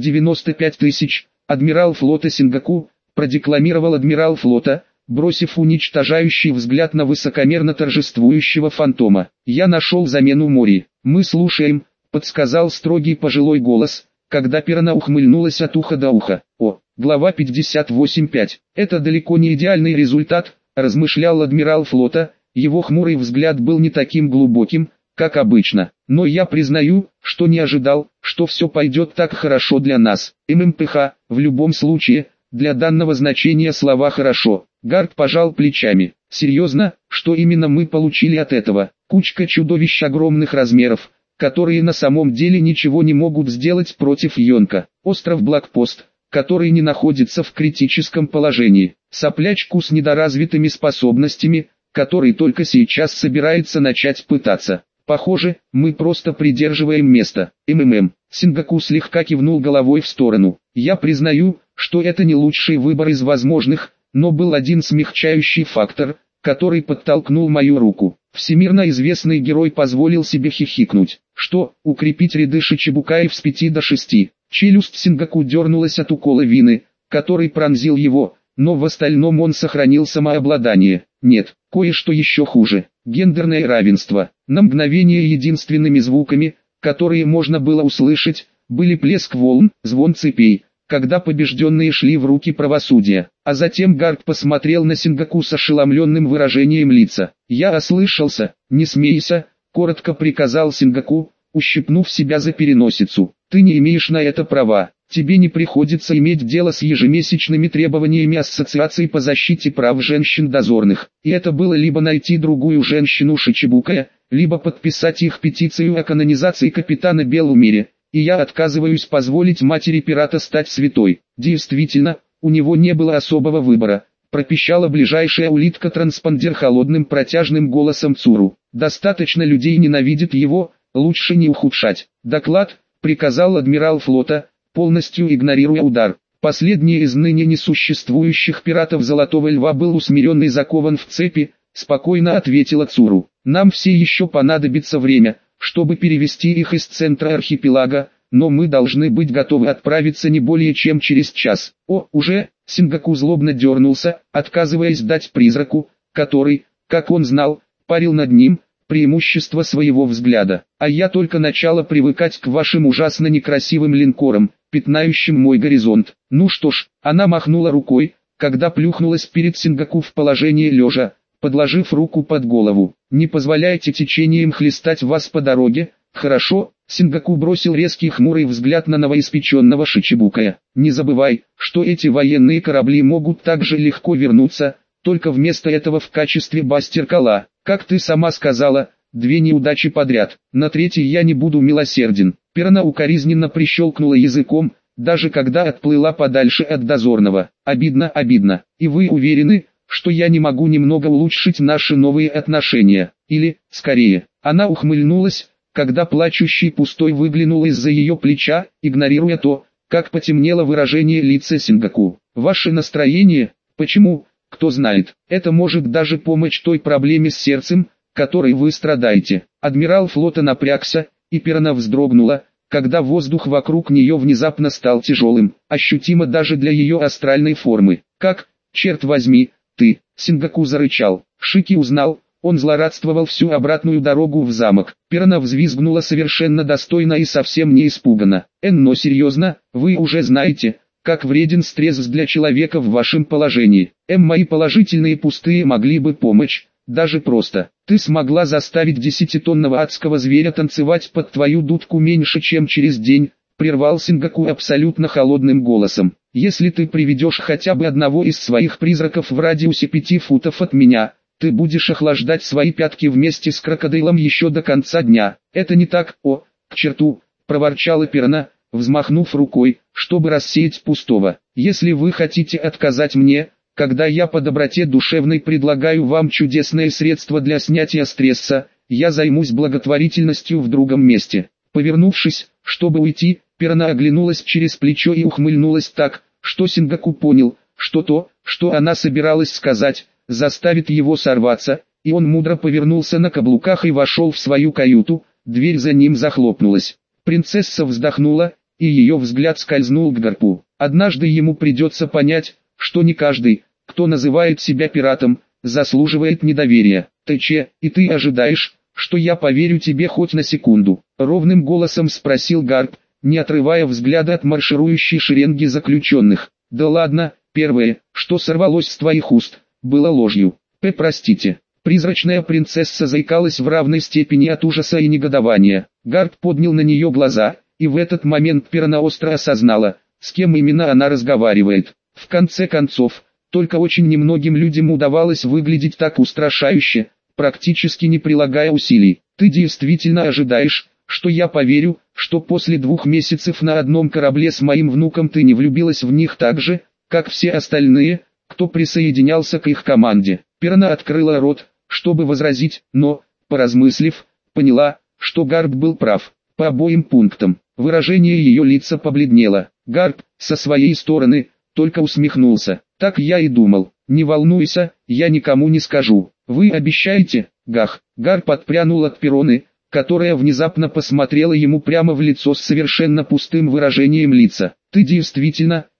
95000, адмирал флота Сингаку, продекламировал адмирал флота, бросив уничтожающий взгляд на высокомерно торжествующего фантома. «Я нашел замену Мори. Мы слушаем», — подсказал строгий пожилой голос, когда пирана ухмыльнулась от уха до уха. О, глава 58.5. Это далеко не идеальный результат, размышлял адмирал флота, его хмурый взгляд был не таким глубоким, как обычно. Но я признаю, что не ожидал, что все пойдет так хорошо для нас. ММПХ, в любом случае, для данного значения слова «хорошо». Гарп пожал плечами. Серьезно, что именно мы получили от этого? Кучка чудовищ огромных размеров, которые на самом деле ничего не могут сделать против Йонка. Остров Блокпост, который не находится в критическом положении. Соплячку с недоразвитыми способностями, который только сейчас собирается начать пытаться. Похоже, мы просто придерживаем место. МММ. Сингаку слегка кивнул головой в сторону. Я признаю, что это не лучший выбор из возможных, но был один смягчающий фактор, который подтолкнул мою руку. Всемирно известный герой позволил себе хихикнуть. Что, укрепить ряды шичибукаев с 5 до 6? Челюсть Сингаку дернулась от укола вины, который пронзил его, но в остальном он сохранил самообладание. Нет, кое-что еще хуже. Гендерное равенство. На мгновение единственными звуками, которые можно было услышать, были плеск волн, звон цепей, когда побежденные шли в руки правосудия. А затем Гарп посмотрел на Сингоку с ошеломленным выражением лица. «Я ослышался, не смейся», — коротко приказал Сингоку, ущипнув себя за переносицу. «Ты не имеешь на это права. Тебе не приходится иметь дело с ежемесячными требованиями Ассоциации по защите прав женщин дозорных. И это было либо найти другую женщину Шичибукая, либо подписать их петицию о канонизации капитана Белумире. И я отказываюсь позволить матери пирата стать святой». Действительно, у него не было особого выбора, пропищала ближайшая улитка-транспондер холодным протяжным голосом Цуру. «Достаточно людей ненавидит его, лучше не ухудшать». «Доклад», — приказал адмирал флота, полностью игнорируя удар. Последний из ныне несуществующих пиратов Золотого Льва был усмирен и закован в цепи, спокойно ответила Цуру. «Нам все еще понадобится время, чтобы перевести их из центра архипелага, но мы должны быть готовы отправиться не более чем через час». «О, уже?» — Сингоку злобно дернулся, отказываясь дать призраку, который, как он знал, парил над ним, преимущество своего взгляда. «А я только начала привыкать к вашим ужасно некрасивым линкорам, пятнающим мой горизонт». «Ну что ж», — она махнула рукой, когда плюхнулась перед Сингоку в положение лежа, подложив руку под голову. «Не позволяйте течениям хлестать вас по дороге, хорошо?» Сингоку бросил резкий хмурый взгляд на новоиспеченного Шичибукая. «Не забывай, что эти военные корабли могут так же легко вернуться, только вместо этого в качестве бастеркала. Как ты сама сказала, 2 неудачи подряд, на третьей я не буду милосерден». Пирана укоризненно прищелкнула языком, даже когда отплыла подальше от дозорного. «Обидно, обидно. И вы уверены, что я не могу немного улучшить наши новые отношения? Или, скорее?» Она ухмыльнулась, когда плачущий пустой выглянул из-за ее плеча, игнорируя то, как потемнело выражение лица Сингоку. «Ваше настроение? Почему? Кто знает, это может даже помочь той проблеме с сердцем, которой вы страдаете». Адмирал флота напрягся, и Пирана вздрогнула, когда воздух вокруг нее внезапно стал тяжелым, ощутимо даже для ее астральной формы. «Как, черт возьми, ты?» — Сингоку зарычал. Шики узнал, он злорадствовал всю обратную дорогу в замок. Пирана взвизгнула совершенно достойно и совсем не испуганно. «Но серьезно, вы уже знаете, как вреден стресс для человека в вашем положении. Мои положительные пустые могли бы помочь, даже просто. Ты смогла заставить 10-тонного адского зверя танцевать под твою дудку меньше чем через день», прервал Сингоку абсолютно холодным голосом. «Если ты приведешь хотя бы одного из своих призраков в радиусе 5 футов от меня, ты будешь охлаждать свои пятки вместе с крокодилом еще до конца дня». «Это не так, о, к черту», проворчала Пирана, взмахнув рукой, чтобы рассеять пустого. «Если вы хотите отказать мне, когда я по доброте душевной предлагаю вам чудесное средство для снятия стресса, я займусь благотворительностью в другом месте». Повернувшись, чтобы уйти, Пирана оглянулась через плечо и ухмыльнулась так, что Сингоку понял, что то, что она собиралась сказать, заставит его сорваться, и он мудро повернулся на каблуках и вошел в свою каюту, дверь за ним захлопнулась. Принцесса вздохнула, и ее взгляд скользнул к Гарпу. Однажды ему придется понять, что не каждый, кто называет себя пиратом, заслуживает недоверия. «Ты и ты ожидаешь, что я поверю тебе хоть на секунду?» — ровным голосом спросил Гарп, не отрывая взгляда от марширующей шеренги заключенных. «Да ладно, первое, что сорвалось с твоих уст, было ложью. Простите». Призрачная принцесса заикалась в равной степени от ужаса и негодования. Гарп поднял на нее глаза, и в этот момент Пирана остро осознала, с кем именно она разговаривает. В конце концов, только очень немногим людям удавалось выглядеть так устрашающе, практически не прилагая усилий. «Ты действительно ожидаешь, что я поверю, что после 2 месяцев на одном корабле с моим внуком ты не влюбилась в них так же, как все остальные, кто присоединялся к их команде?» Пирана открыла рот, чтобы возразить, но, поразмыслив, поняла, что Гарп был прав. По обоим пунктам. Выражение ее лица побледнело. Гарп, со своей стороны, только усмехнулся. «Так я и думал. Не волнуйся, я никому не скажу. Вы обещаете?» Гах. Гарп отпрянул от Пироны, которая внезапно посмотрела ему прямо в лицо с совершенно пустым выражением лица. «Ты действительно,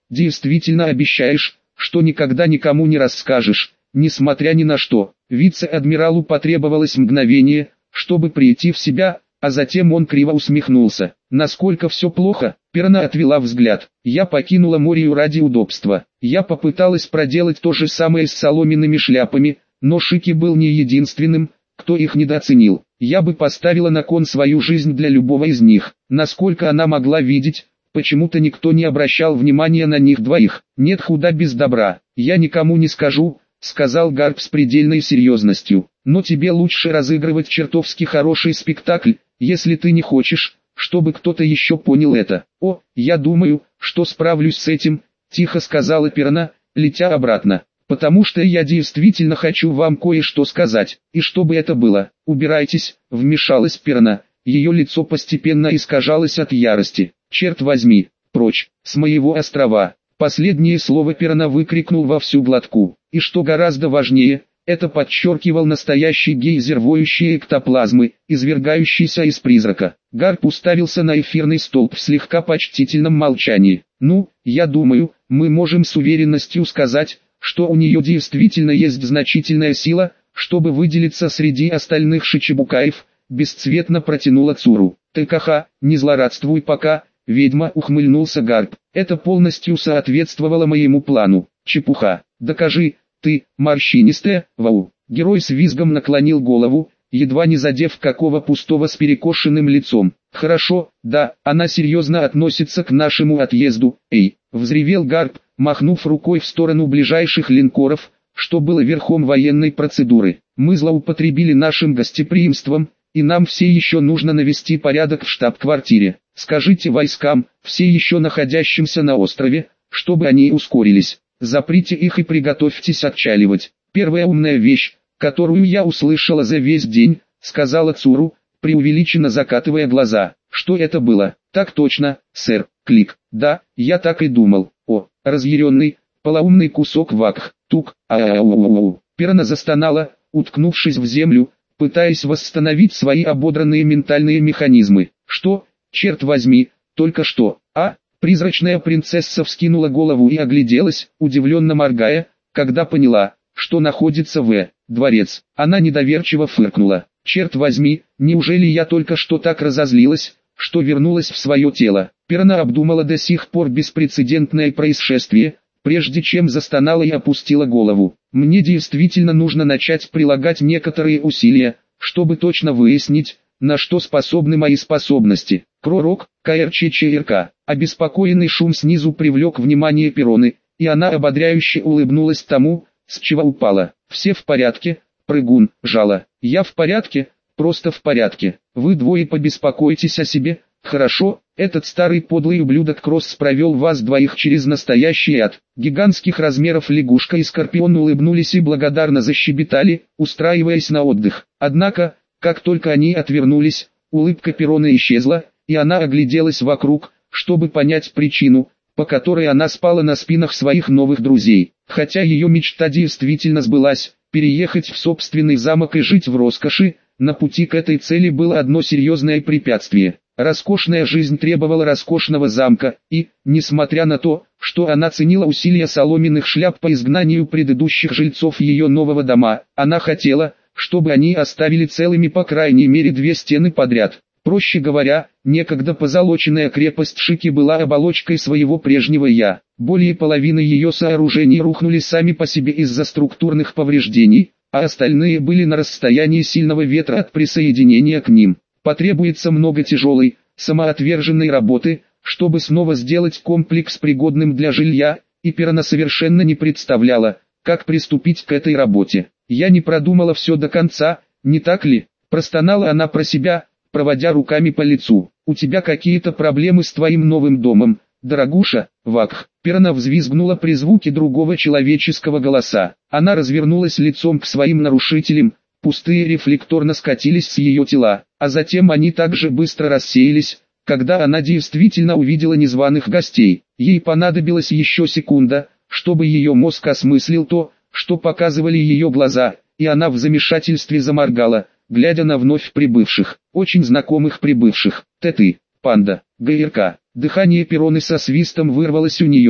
действительно обещаешь, что никогда никому не расскажешь, несмотря ни на что. Вице-адмиралу потребовалось мгновение, чтобы прийти в себя, а затем он криво усмехнулся. Насколько все плохо, Перна отвела взгляд. Я покинула Морию ради удобства. Я попыталась проделать то же самое с соломенными шляпами, но Шики был не единственным, кто их недооценил. Я бы поставила на кон свою жизнь для любого из них. Насколько она могла видеть, почему-то никто не обращал внимания на них двоих. Нет худа без добра. Я никому не скажу, сказал Гарп с предельной серьезностью. Но тебе лучше разыгрывать чертовски хороший спектакль, если ты не хочешь, чтобы кто-то еще понял это. О, я думаю, что справлюсь с этим, тихо сказала Перна, летя обратно. Потому что я действительно хочу вам кое-что сказать, и чтобы это было. Убирайтесь, вмешалась Перна, ее лицо постепенно искажалось от ярости. Черт возьми, прочь, с моего острова. Последнее слово Перна выкрикнул во всю глотку. И что гораздо важнее, это подчеркивал настоящий гейзер воющей эктоплазмы, извергающийся из призрака. Гарп уставился на эфирный столб в слегка почтительном молчании. Ну, я думаю, мы можем с уверенностью сказать, что у нее действительно есть значительная сила, чтобы выделиться среди остальных шичибукаев, бесцветно протянула Цуру. ТКХ, не злорадствуй пока, ведьма, ухмыльнулся Гарп. Это полностью соответствовало моему плану. Чепуха, докажи, ты, морщинистая, вау. Герой с визгом наклонил голову, едва не задев какого пустого с перекошенным лицом. Хорошо, да, она серьезно относится к нашему отъезду, эй, взревел Гарп, махнув рукой в сторону ближайших линкоров, что было верхом военной процедуры. Мы злоупотребили нашим гостеприимством, и нам все еще нужно навести порядок в штаб-квартире. Скажите войскам, все еще находящимся на острове, чтобы они ускорились. Заприте их и приготовьтесь отчаливать. Первая умная вещь, которую я услышала за весь день, сказала Цуру, преувеличенно закатывая глаза. Что это было? Так точно, сэр, клик. Да, я так и думал. О, разъяренный, полоумный кусок вакх, тук, ау. Перна застонала, уткнувшись в землю, пытаясь восстановить свои ободранные ментальные механизмы. Что, черт возьми, только что, а? Призрачная принцесса вскинула голову и огляделась, удивленно моргая, когда поняла, что находится в дворец. Она недоверчиво фыркнула. Черт возьми, неужели я только что так разозлилась, что вернулась в свое тело? Перна обдумала до сих пор беспрецедентное происшествие, прежде чем застонала и опустила голову. Мне действительно нужно начать прилагать некоторые усилия, чтобы точно выяснить, на что способны мои способности. Кророк, КРЧЧРК. Обеспокоенный шум снизу привлек внимание Пероны, и она ободряюще улыбнулась тому, с чего упала. Все в порядке, прыгун, жало. Я в порядке, просто в порядке. Вы двое побеспокойтесь о себе, хорошо? Этот старый подлый ублюдок Кросс провел вас двоих через настоящий ад. Гигантских размеров лягушка и скорпион улыбнулись и благодарно защебетали, устраиваясь на отдых. Однако, как только они отвернулись, улыбка Пероны исчезла, и она огляделась вокруг, чтобы понять причину, по которой она спала на спинах своих новых друзей. Хотя ее мечта действительно сбылась, переехать в собственный замок и жить в роскоши, на пути к этой цели было одно серьезное препятствие. Роскошная жизнь требовала роскошного замка, и, несмотря на то, что она ценила усилия соломенных шляп по изгнанию предыдущих жильцов ее нового дома, она хотела, чтобы они оставили целыми по крайней мере 2 стены подряд. Проще говоря, некогда позолоченная крепость Шики была оболочкой своего прежнего «я». Более половины ее сооружений рухнули сами по себе из-за структурных повреждений, а остальные были на расстоянии сильного ветра от присоединения к ним. Потребуется много тяжелой, самоотверженной работы, чтобы снова сделать комплекс пригодным для жилья, и Перна совершенно не представляла, как приступить к этой работе. «Я не продумала все до конца, не так ли?» – простонала она про себя, проводя руками по лицу. «У тебя какие-то проблемы с твоим новым домом, дорогуша?» Вакх. Перна взвизгнула при звуке другого человеческого голоса. Она развернулась лицом к своим нарушителям, пустые рефлекторно скатились с ее тела, а затем они также быстро рассеялись, когда она действительно увидела незваных гостей. Ей понадобилась еще секунда, чтобы ее мозг осмыслил то, что показывали ее глаза, и она в замешательстве заморгала, глядя на вновь прибывших, очень знакомых прибывших. «Ты, панда, ГРК». Дыхание Пероны со свистом вырвалось у нее,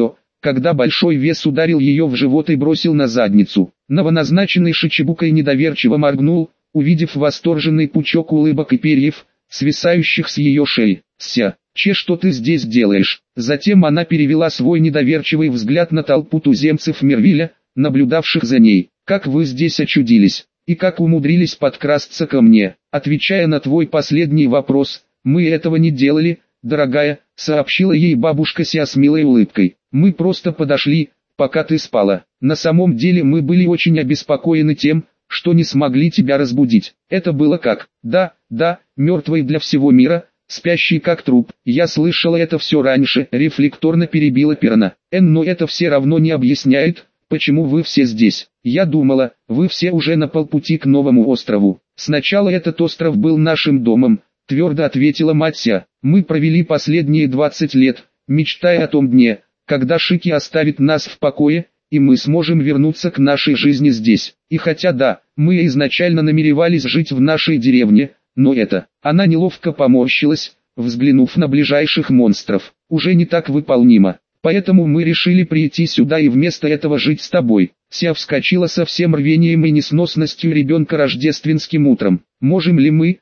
когда большой вес ударил ее в живот и бросил на задницу. Новоназначенный Шичибукай недоверчиво моргнул, увидев восторженный пучок улыбок и перьев, свисающих с ее шеи. «Ся, что ты здесь делаешь?» Затем она перевела свой недоверчивый взгляд на толпу туземцев Мервиля, наблюдавших за ней. «Как вы здесь очутились? И как умудрились подкрасться ко мне?» «Отвечая на твой последний вопрос, мы этого не делали, дорогая», сообщила ей бабушка Ся с милой улыбкой. «Мы просто подошли, пока ты спала. На самом деле мы были очень обеспокоены тем, что не смогли тебя разбудить. Это было как? Да, мертвый для всего мира, спящий как труп. Я слышала это все раньше», рефлекторно перебила Перна. «Но это все равно не объясняет, почему вы все здесь. Я думала, вы все уже на полпути к новому острову. Сначала этот остров был нашим домом», твердо ответила мать Ся. «Мы провели последние 20 лет, мечтая о том дне, когда Шики оставит нас в покое, и мы сможем вернуться к нашей жизни здесь. И хотя да, мы изначально намеревались жить в нашей деревне, но это...» Она неловко поморщилась, взглянув на ближайших монстров. «Уже не так выполнимо. Поэтому мы решили прийти сюда и вместо этого жить с тобой». Ся вскочила со всем рвением и несносностью ребенка рождественским утром. «Можем ли мы?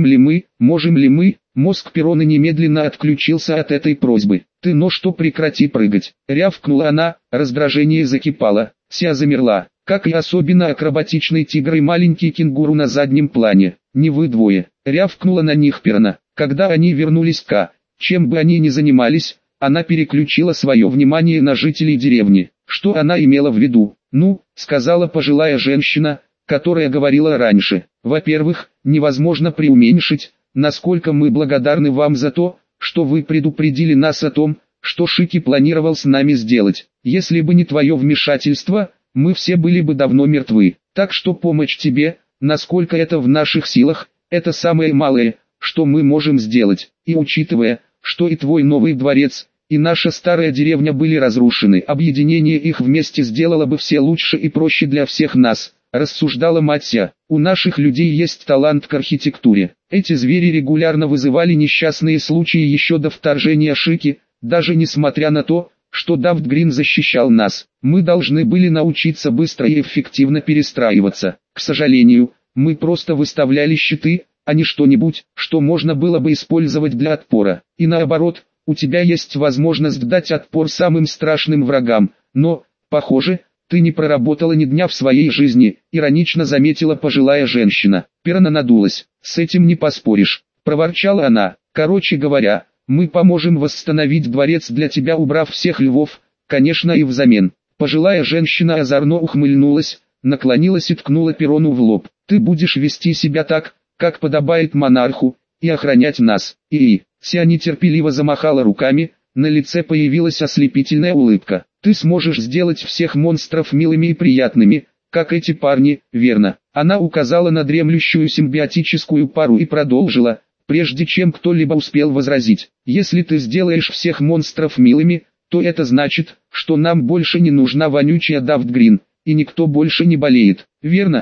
Мозг Пероны немедленно отключился от этой просьбы. «Ты что, прекрати прыгать!» рявкнула она, раздражение закипало. Ся замерла, как и особенно акробатичный тигр и маленький кенгуру на заднем плане. «Не вы двое!» рявкнула на них Перона. Когда они вернулись чем бы они ни занимались, она переключила свое внимание на жителей деревни. Что она имела в виду? Сказала пожилая женщина, которая говорила раньше. «Во-первых, невозможно преуменьшить, насколько мы благодарны вам за то, что вы предупредили нас о том, что Шики планировал с нами сделать. Если бы не твое вмешательство, мы все были бы давно мертвы. Так что помощь тебе, насколько это в наших силах, это самое малое, что мы можем сделать. И учитывая, что и твой новый дворец, и наша старая деревня были разрушены, объединение их вместе сделало бы все лучше и проще для всех нас», рассуждала мать Ся. «У наших людей есть талант к архитектуре. Эти звери регулярно вызывали несчастные случаи еще до вторжения Шики, даже несмотря на то, что Дафт Грин защищал нас. Мы должны были научиться быстро и эффективно перестраиваться. К сожалению, мы просто выставляли щиты, а не что-нибудь, что можно было бы использовать для отпора. И наоборот, у тебя есть возможность дать отпор самым страшным врагам, но, похоже, ты не проработала ни дня в своей жизни», иронично заметила пожилая женщина. Перна надулась. «С этим не поспоришь», проворчала она. «Короче говоря, мы поможем восстановить дворец для тебя, убрав всех львов, конечно, и взамен». Пожилая женщина озорно ухмыльнулась, наклонилась и ткнула Перону в лоб. «Ты будешь вести себя так, как подобает монарху, и охранять нас». Ся нетерпеливо замахала руками, на лице появилась ослепительная улыбка. «Ты сможешь сделать всех монстров милыми и приятными, как эти парни, верно?» Она указала на дремлющую симбиотическую пару и продолжила, прежде чем кто-либо успел возразить. «Если ты сделаешь всех монстров милыми, то это значит, что нам больше не нужна вонючая Дафт Грин, и никто больше не болеет». «Верно».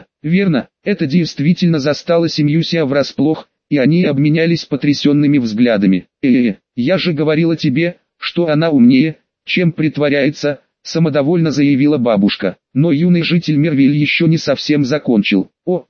Это действительно застало семью Ся врасплох, и они обменялись потрясенными взглядами. Я же говорила тебе, что она умнее, чем притворяется», самодовольно заявила бабушка. Но юный житель Мервиль еще не совсем закончил.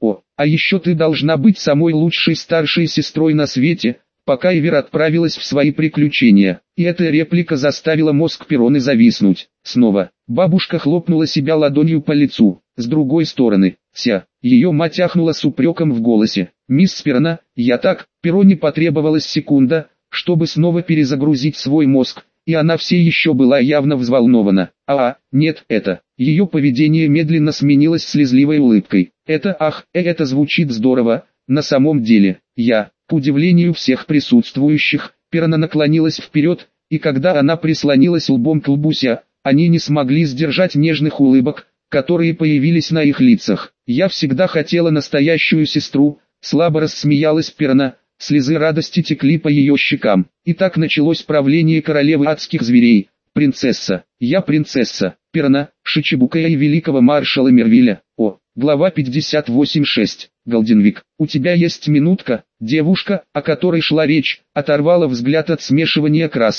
А еще ты должна быть самой лучшей старшей сестрой на свете», пока Ивер отправилась в свои приключения. И эта реплика заставила мозг Пероны зависнуть. Снова, бабушка хлопнула себя ладонью по лицу. С другой стороны, Ся, ее мать ахнула с упреком в голосе. «Мисс Перона, Пероне потребовалась секунда, чтобы снова перезагрузить свой мозг, и она все еще была явно взволнована. Нет, Ее поведение медленно сменилось слезливой улыбкой. Это звучит здорово, на самом деле. К удивлению всех присутствующих, Перона наклонилась вперед, и когда она прислонилась лбом к лбу Ся, они не смогли сдержать нежных улыбок, которые появились на их лицах. «Я всегда хотела настоящую сестру», слабо рассмеялась Перона, слезы радости текли по ее щекам. И так началось правление королевы адских зверей. «Принцесса, я принцесса, Перона, Шичибукая и великого маршала Мервиля». Глава 58.6. Голденвик. «У тебя есть минутка?» Девушка, о которой шла речь, оторвала взгляд от смешивания красок,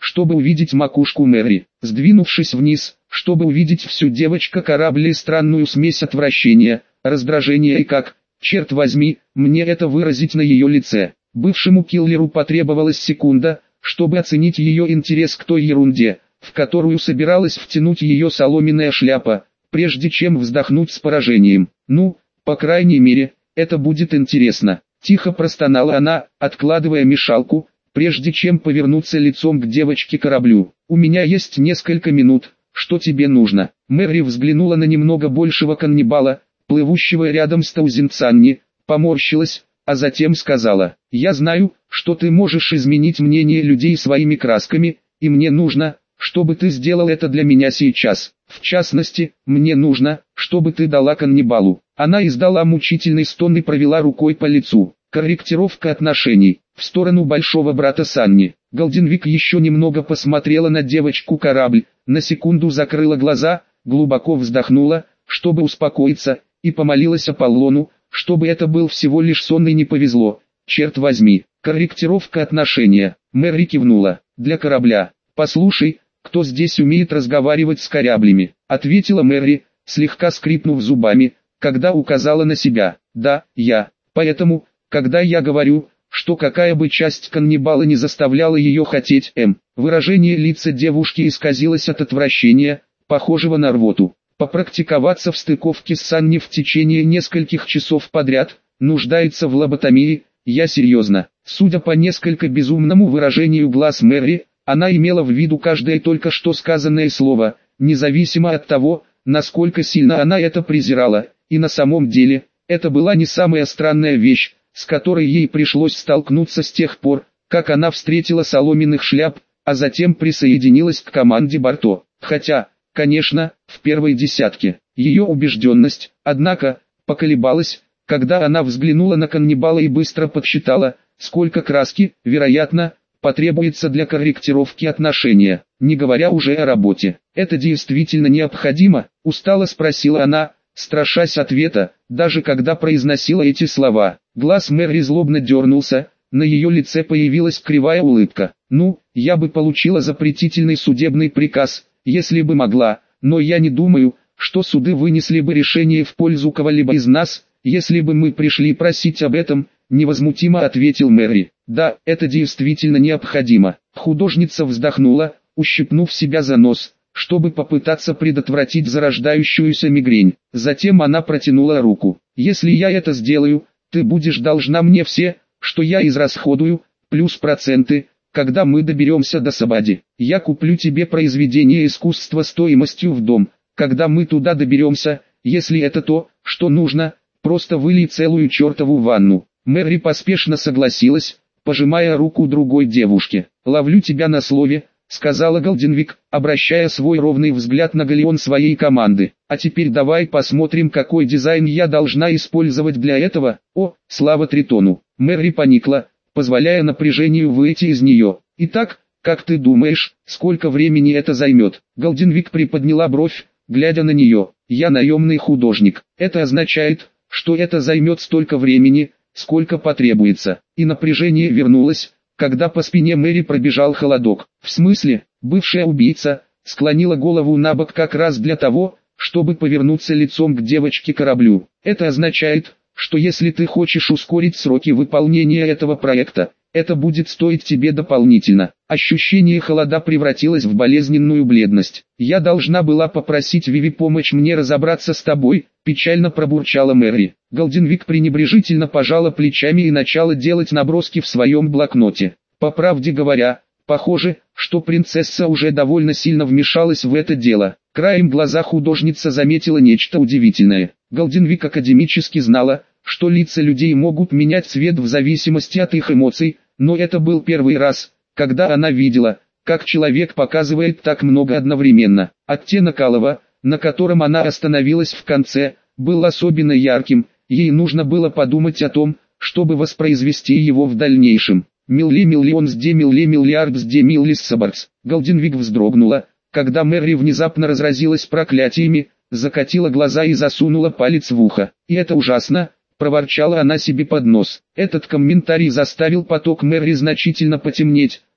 чтобы увидеть макушку Мэри. Сдвинувшись вниз, чтобы увидеть всю девочка-корабль и странную смесь отвращения, раздражения и как, черт возьми, мне это выразить на ее лице. Бывшему киллеру потребовалась секунда, чтобы оценить ее интерес к той ерунде, в которую собиралась втянуть ее соломенная шляпа, прежде чем вздохнуть с поражением. «Ну, по крайней мере, это будет интересно», – тихо простонала она, откладывая мешалку, прежде чем повернуться лицом к девочке-кораблю. «У меня есть несколько минут, что тебе нужно?» Мэри взглянула на немного большего каннибала, плывущего рядом с Таузенцанни, поморщилась, а затем сказала: «Я знаю, что ты можешь изменить мнение людей своими красками, и мне нужно, чтобы ты сделал это для меня сейчас. В частности, мне нужно, чтобы ты дала каннибалу». Она издала мучительный стон и провела рукой по лицу. Корректировка отношений. В сторону большого брата Санни. Голденвик еще немного посмотрела на девочку-корабль, на секунду закрыла глаза, глубоко вздохнула, чтобы успокоиться, и помолилась Аполлону, чтобы это был всего лишь сон и не повезло. Черт возьми, корректировка отношения. Мэри кивнула. «Для корабля. Послушай, кто здесь умеет разговаривать с кораблями?» Ответила Мэри, слегка скрипнув зубами, когда указала на себя. «Да, я. Поэтому, когда я говорю, что какая бы часть каннибала не заставляла ее хотеть выражение лица девушки исказилось от отвращения, похожего на рвоту. Попрактиковаться в стыковке с Санни в течение нескольких часов подряд, нуждается в лоботомии, я серьезно». Судя по несколько безумному выражению глаз Мэри, она имела в виду каждое только что сказанное слово, независимо от того, насколько сильно она это презирала, и на самом деле, это была не самая странная вещь, с которой ей пришлось столкнуться с тех пор, как она встретила соломенных шляп, а затем присоединилась к команде Барто. Хотя, конечно, в первой десятке. Ее убежденность, однако, поколебалась, когда она взглянула на каннибала и быстро подсчитала, сколько краски, вероятно, потребуется для корректировки отношения, не говоря уже о работе. «Это действительно необходимо?» – устало спросила она, страшась ответа, даже когда произносила эти слова. Глаз Мэри злобно дернулся, на ее лице появилась кривая улыбка. «Ну, я бы получила запретительный судебный приказ, если бы могла, но я не думаю, что суды вынесли бы решение в пользу кого-либо из нас, если бы мы пришли просить об этом», невозмутимо ответил Мэри. «Да, это действительно необходимо». Художница вздохнула, ущипнув себя за нос, чтобы попытаться предотвратить зарождающуюся мигрень. Затем она протянула руку. «Если я это сделаю, ты будешь должна мне все, что я израсходую, плюс проценты, когда мы доберемся до Сабади. Я куплю тебе произведение искусства стоимостью в дом, когда мы туда доберемся, если это то, что нужно, просто вылей целую чертову ванну». Мэри поспешно согласилась, пожимая руку другой девушке. «Ловлю тебя на слове», — сказала Голденвик, обращая свой ровный взгляд на галеон своей команды. «А теперь давай посмотрим, какой дизайн я должна использовать для этого. О, слава Тритону!» Мэри поникла, позволяя напряжению выйти из нее. «Итак, как ты думаешь, сколько времени это займет?» Голденвик приподняла бровь, глядя на нее. «Я наемный художник. Это означает, что это займет столько времени, сколько потребуется». И напряжение вернулось, когда по спине Мэри пробежал холодок. «В смысле?» Бывшая убийца склонила голову на бок как раз для того, чтобы повернуться лицом к девочке-кораблю. «Это означает, что если ты хочешь ускорить сроки выполнения этого проекта, это будет стоить тебе дополнительно». Ощущение холода превратилось в болезненную бледность. «Я должна была попросить Виви помочь мне разобраться с тобой», печально пробурчала Мэри. Голденвик пренебрежительно пожала плечами и начала делать наброски в своем блокноте. По правде говоря, похоже, что принцесса уже довольно сильно вмешалась в это дело. Краем глаза художница заметила нечто удивительное. Голденвик академически знала, что лица людей могут менять цвет в зависимости от их эмоций, но это был первый раз, когда она видела, как человек показывает так много одновременно. Оттенок алого, на котором она остановилась в конце, был особенно ярким, ей нужно было подумать о том, чтобы воспроизвести его в дальнейшем. «Милли миллионс де милли миллиардс де миллис сабарс». Голденвик вздрогнула, когда Мэри внезапно разразилась проклятиями, закатила глаза и засунула палец в ухо. «И это ужасно», — проворчала она себе под нос. Этот комментарий заставил поток Мэри значительно потемнеть,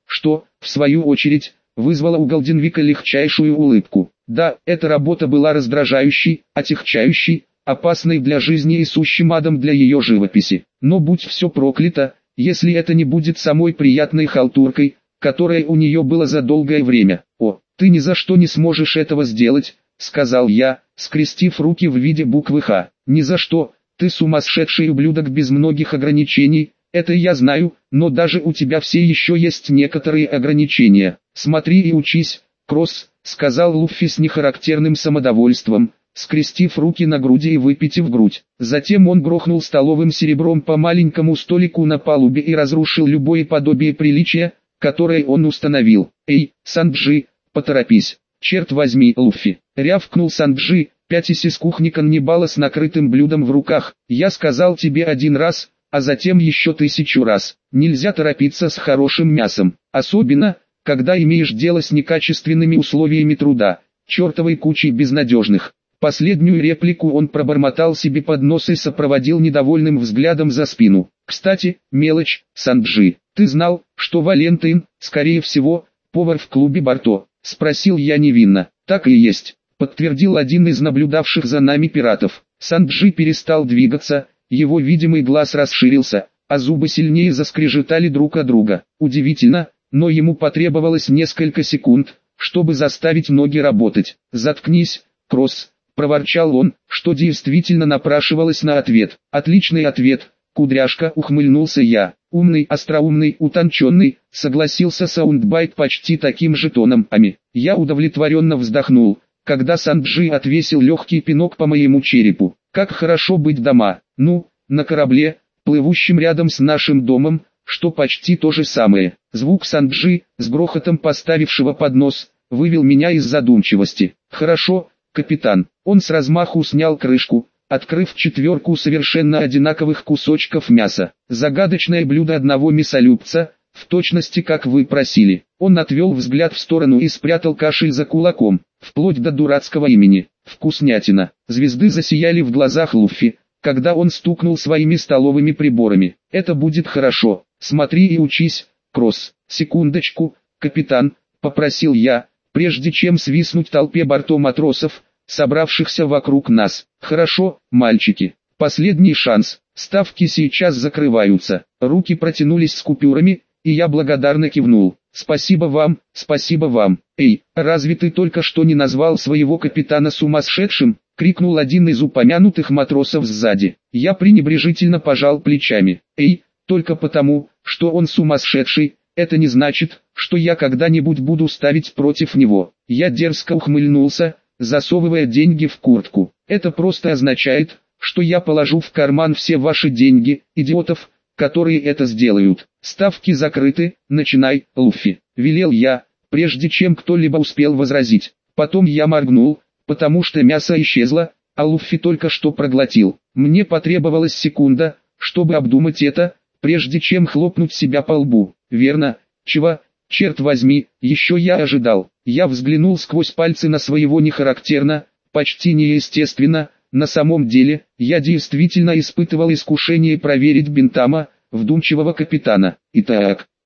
что, в свою очередь, вызвало у Голденвика легчайшую улыбку. Да, эта работа была раздражающей, отягчающей, опасной для жизни и сущим адом для ее живописи. Но будь все проклято, если это не будет самой приятной халтуркой, которая у нее была за долгое время. «О, ты ни за что не сможешь этого сделать», — сказал я, скрестив руки в виде буквы «Х». «Ни за что, ты сумасшедший ублюдок без многих ограничений, это я знаю, но даже у тебя все еще есть некоторые ограничения. Смотри и учись, Кросс», — сказал Луффи с нехарактерным самодовольством, скрестив руки на груди и выпитив грудь. Затем он грохнул столовым серебром по маленькому столику на палубе и разрушил любое подобие приличия, которое он установил. «Эй, Санджи, поторопись! Черт возьми, Луффи!» — рявкнул Санджи, пятясь из кухни каннибала с накрытым блюдом в руках. «Я сказал тебе один раз, а затем еще 1000 раз. Нельзя торопиться с хорошим мясом, особенно, когда имеешь дело с некачественными условиями труда, чертовой кучей безнадежных». Последнюю реплику он пробормотал себе под нос и сопроводил недовольным взглядом за спину. «Кстати, мелочь, Санджи, ты знал, что Валентин, скорее всего, повар в клубе Барто?» — спросил я невинно. «Так и есть», — подтвердил один из наблюдавших за нами пиратов. Санджи перестал двигаться, его видимый глаз расширился, а зубы сильнее заскрежетали друг о друга. Удивительно, но ему потребовалось несколько секунд, чтобы заставить ноги работать. «Заткнись, Кросс», — проворчал он, что действительно напрашивалось на ответ. «Отличный ответ, кудряшка», — ухмыльнулся я. «Умный, остроумный, утонченный», — согласился Саундбайт почти таким же тоном. Я удовлетворенно вздохнул, когда Санджи отвесил легкий пинок по моему черепу. «Как хорошо быть дома, ну, на корабле, плывущем рядом с нашим домом, что почти то же самое». Звук Санджи, с грохотом поставившего поднос, вывел меня из задумчивости. «Хорошо, капитан». Он с размаху снял крышку, открыв 4 совершенно одинаковых кусочков мяса. «Загадочное блюдо одного мясолюбца, в точности как вы просили». Он отвел взгляд в сторону и спрятал кашель за кулаком, вплоть до дурацкого имени. «Вкуснятина». Звезды засияли в глазах Луффи, когда он стукнул своими столовыми приборами. «Это будет хорошо. Смотри и учись, Кросс». «Секундочку, капитан», — попросил я, прежде чем свистнуть толпе бортоматросов, собравшихся вокруг нас. «Хорошо, мальчики. Последний шанс. Ставки сейчас закрываются». Руки протянулись с купюрами, и я благодарно кивнул. «Спасибо вам, спасибо вам». «Эй, разве ты только что не назвал своего капитана сумасшедшим?» — крикнул один из упомянутых матросов сзади. Я пренебрежительно пожал плечами. «Эй, только потому, что он сумасшедший, это не значит, что я когда-нибудь буду ставить против него». Я дерзко ухмыльнулся, засовывая деньги в куртку. «Это просто означает, что я положу в карман все ваши деньги, идиотов, которые это сделают. Ставки закрыты, начинай, Луффи», — велел я, прежде чем кто-либо успел возразить. Потом я моргнул, потому что мясо исчезло, а Луффи только что проглотил. Мне потребовалась секунда, чтобы обдумать это, прежде чем хлопнуть себя по лбу. «Верно, чего, черт возьми, еще я ожидал». Я взглянул сквозь пальцы на своего нехарактерно, почти неестественно. На самом деле, я действительно испытывал искушение проверить Бентама, вдумчивого капитана. «Итак,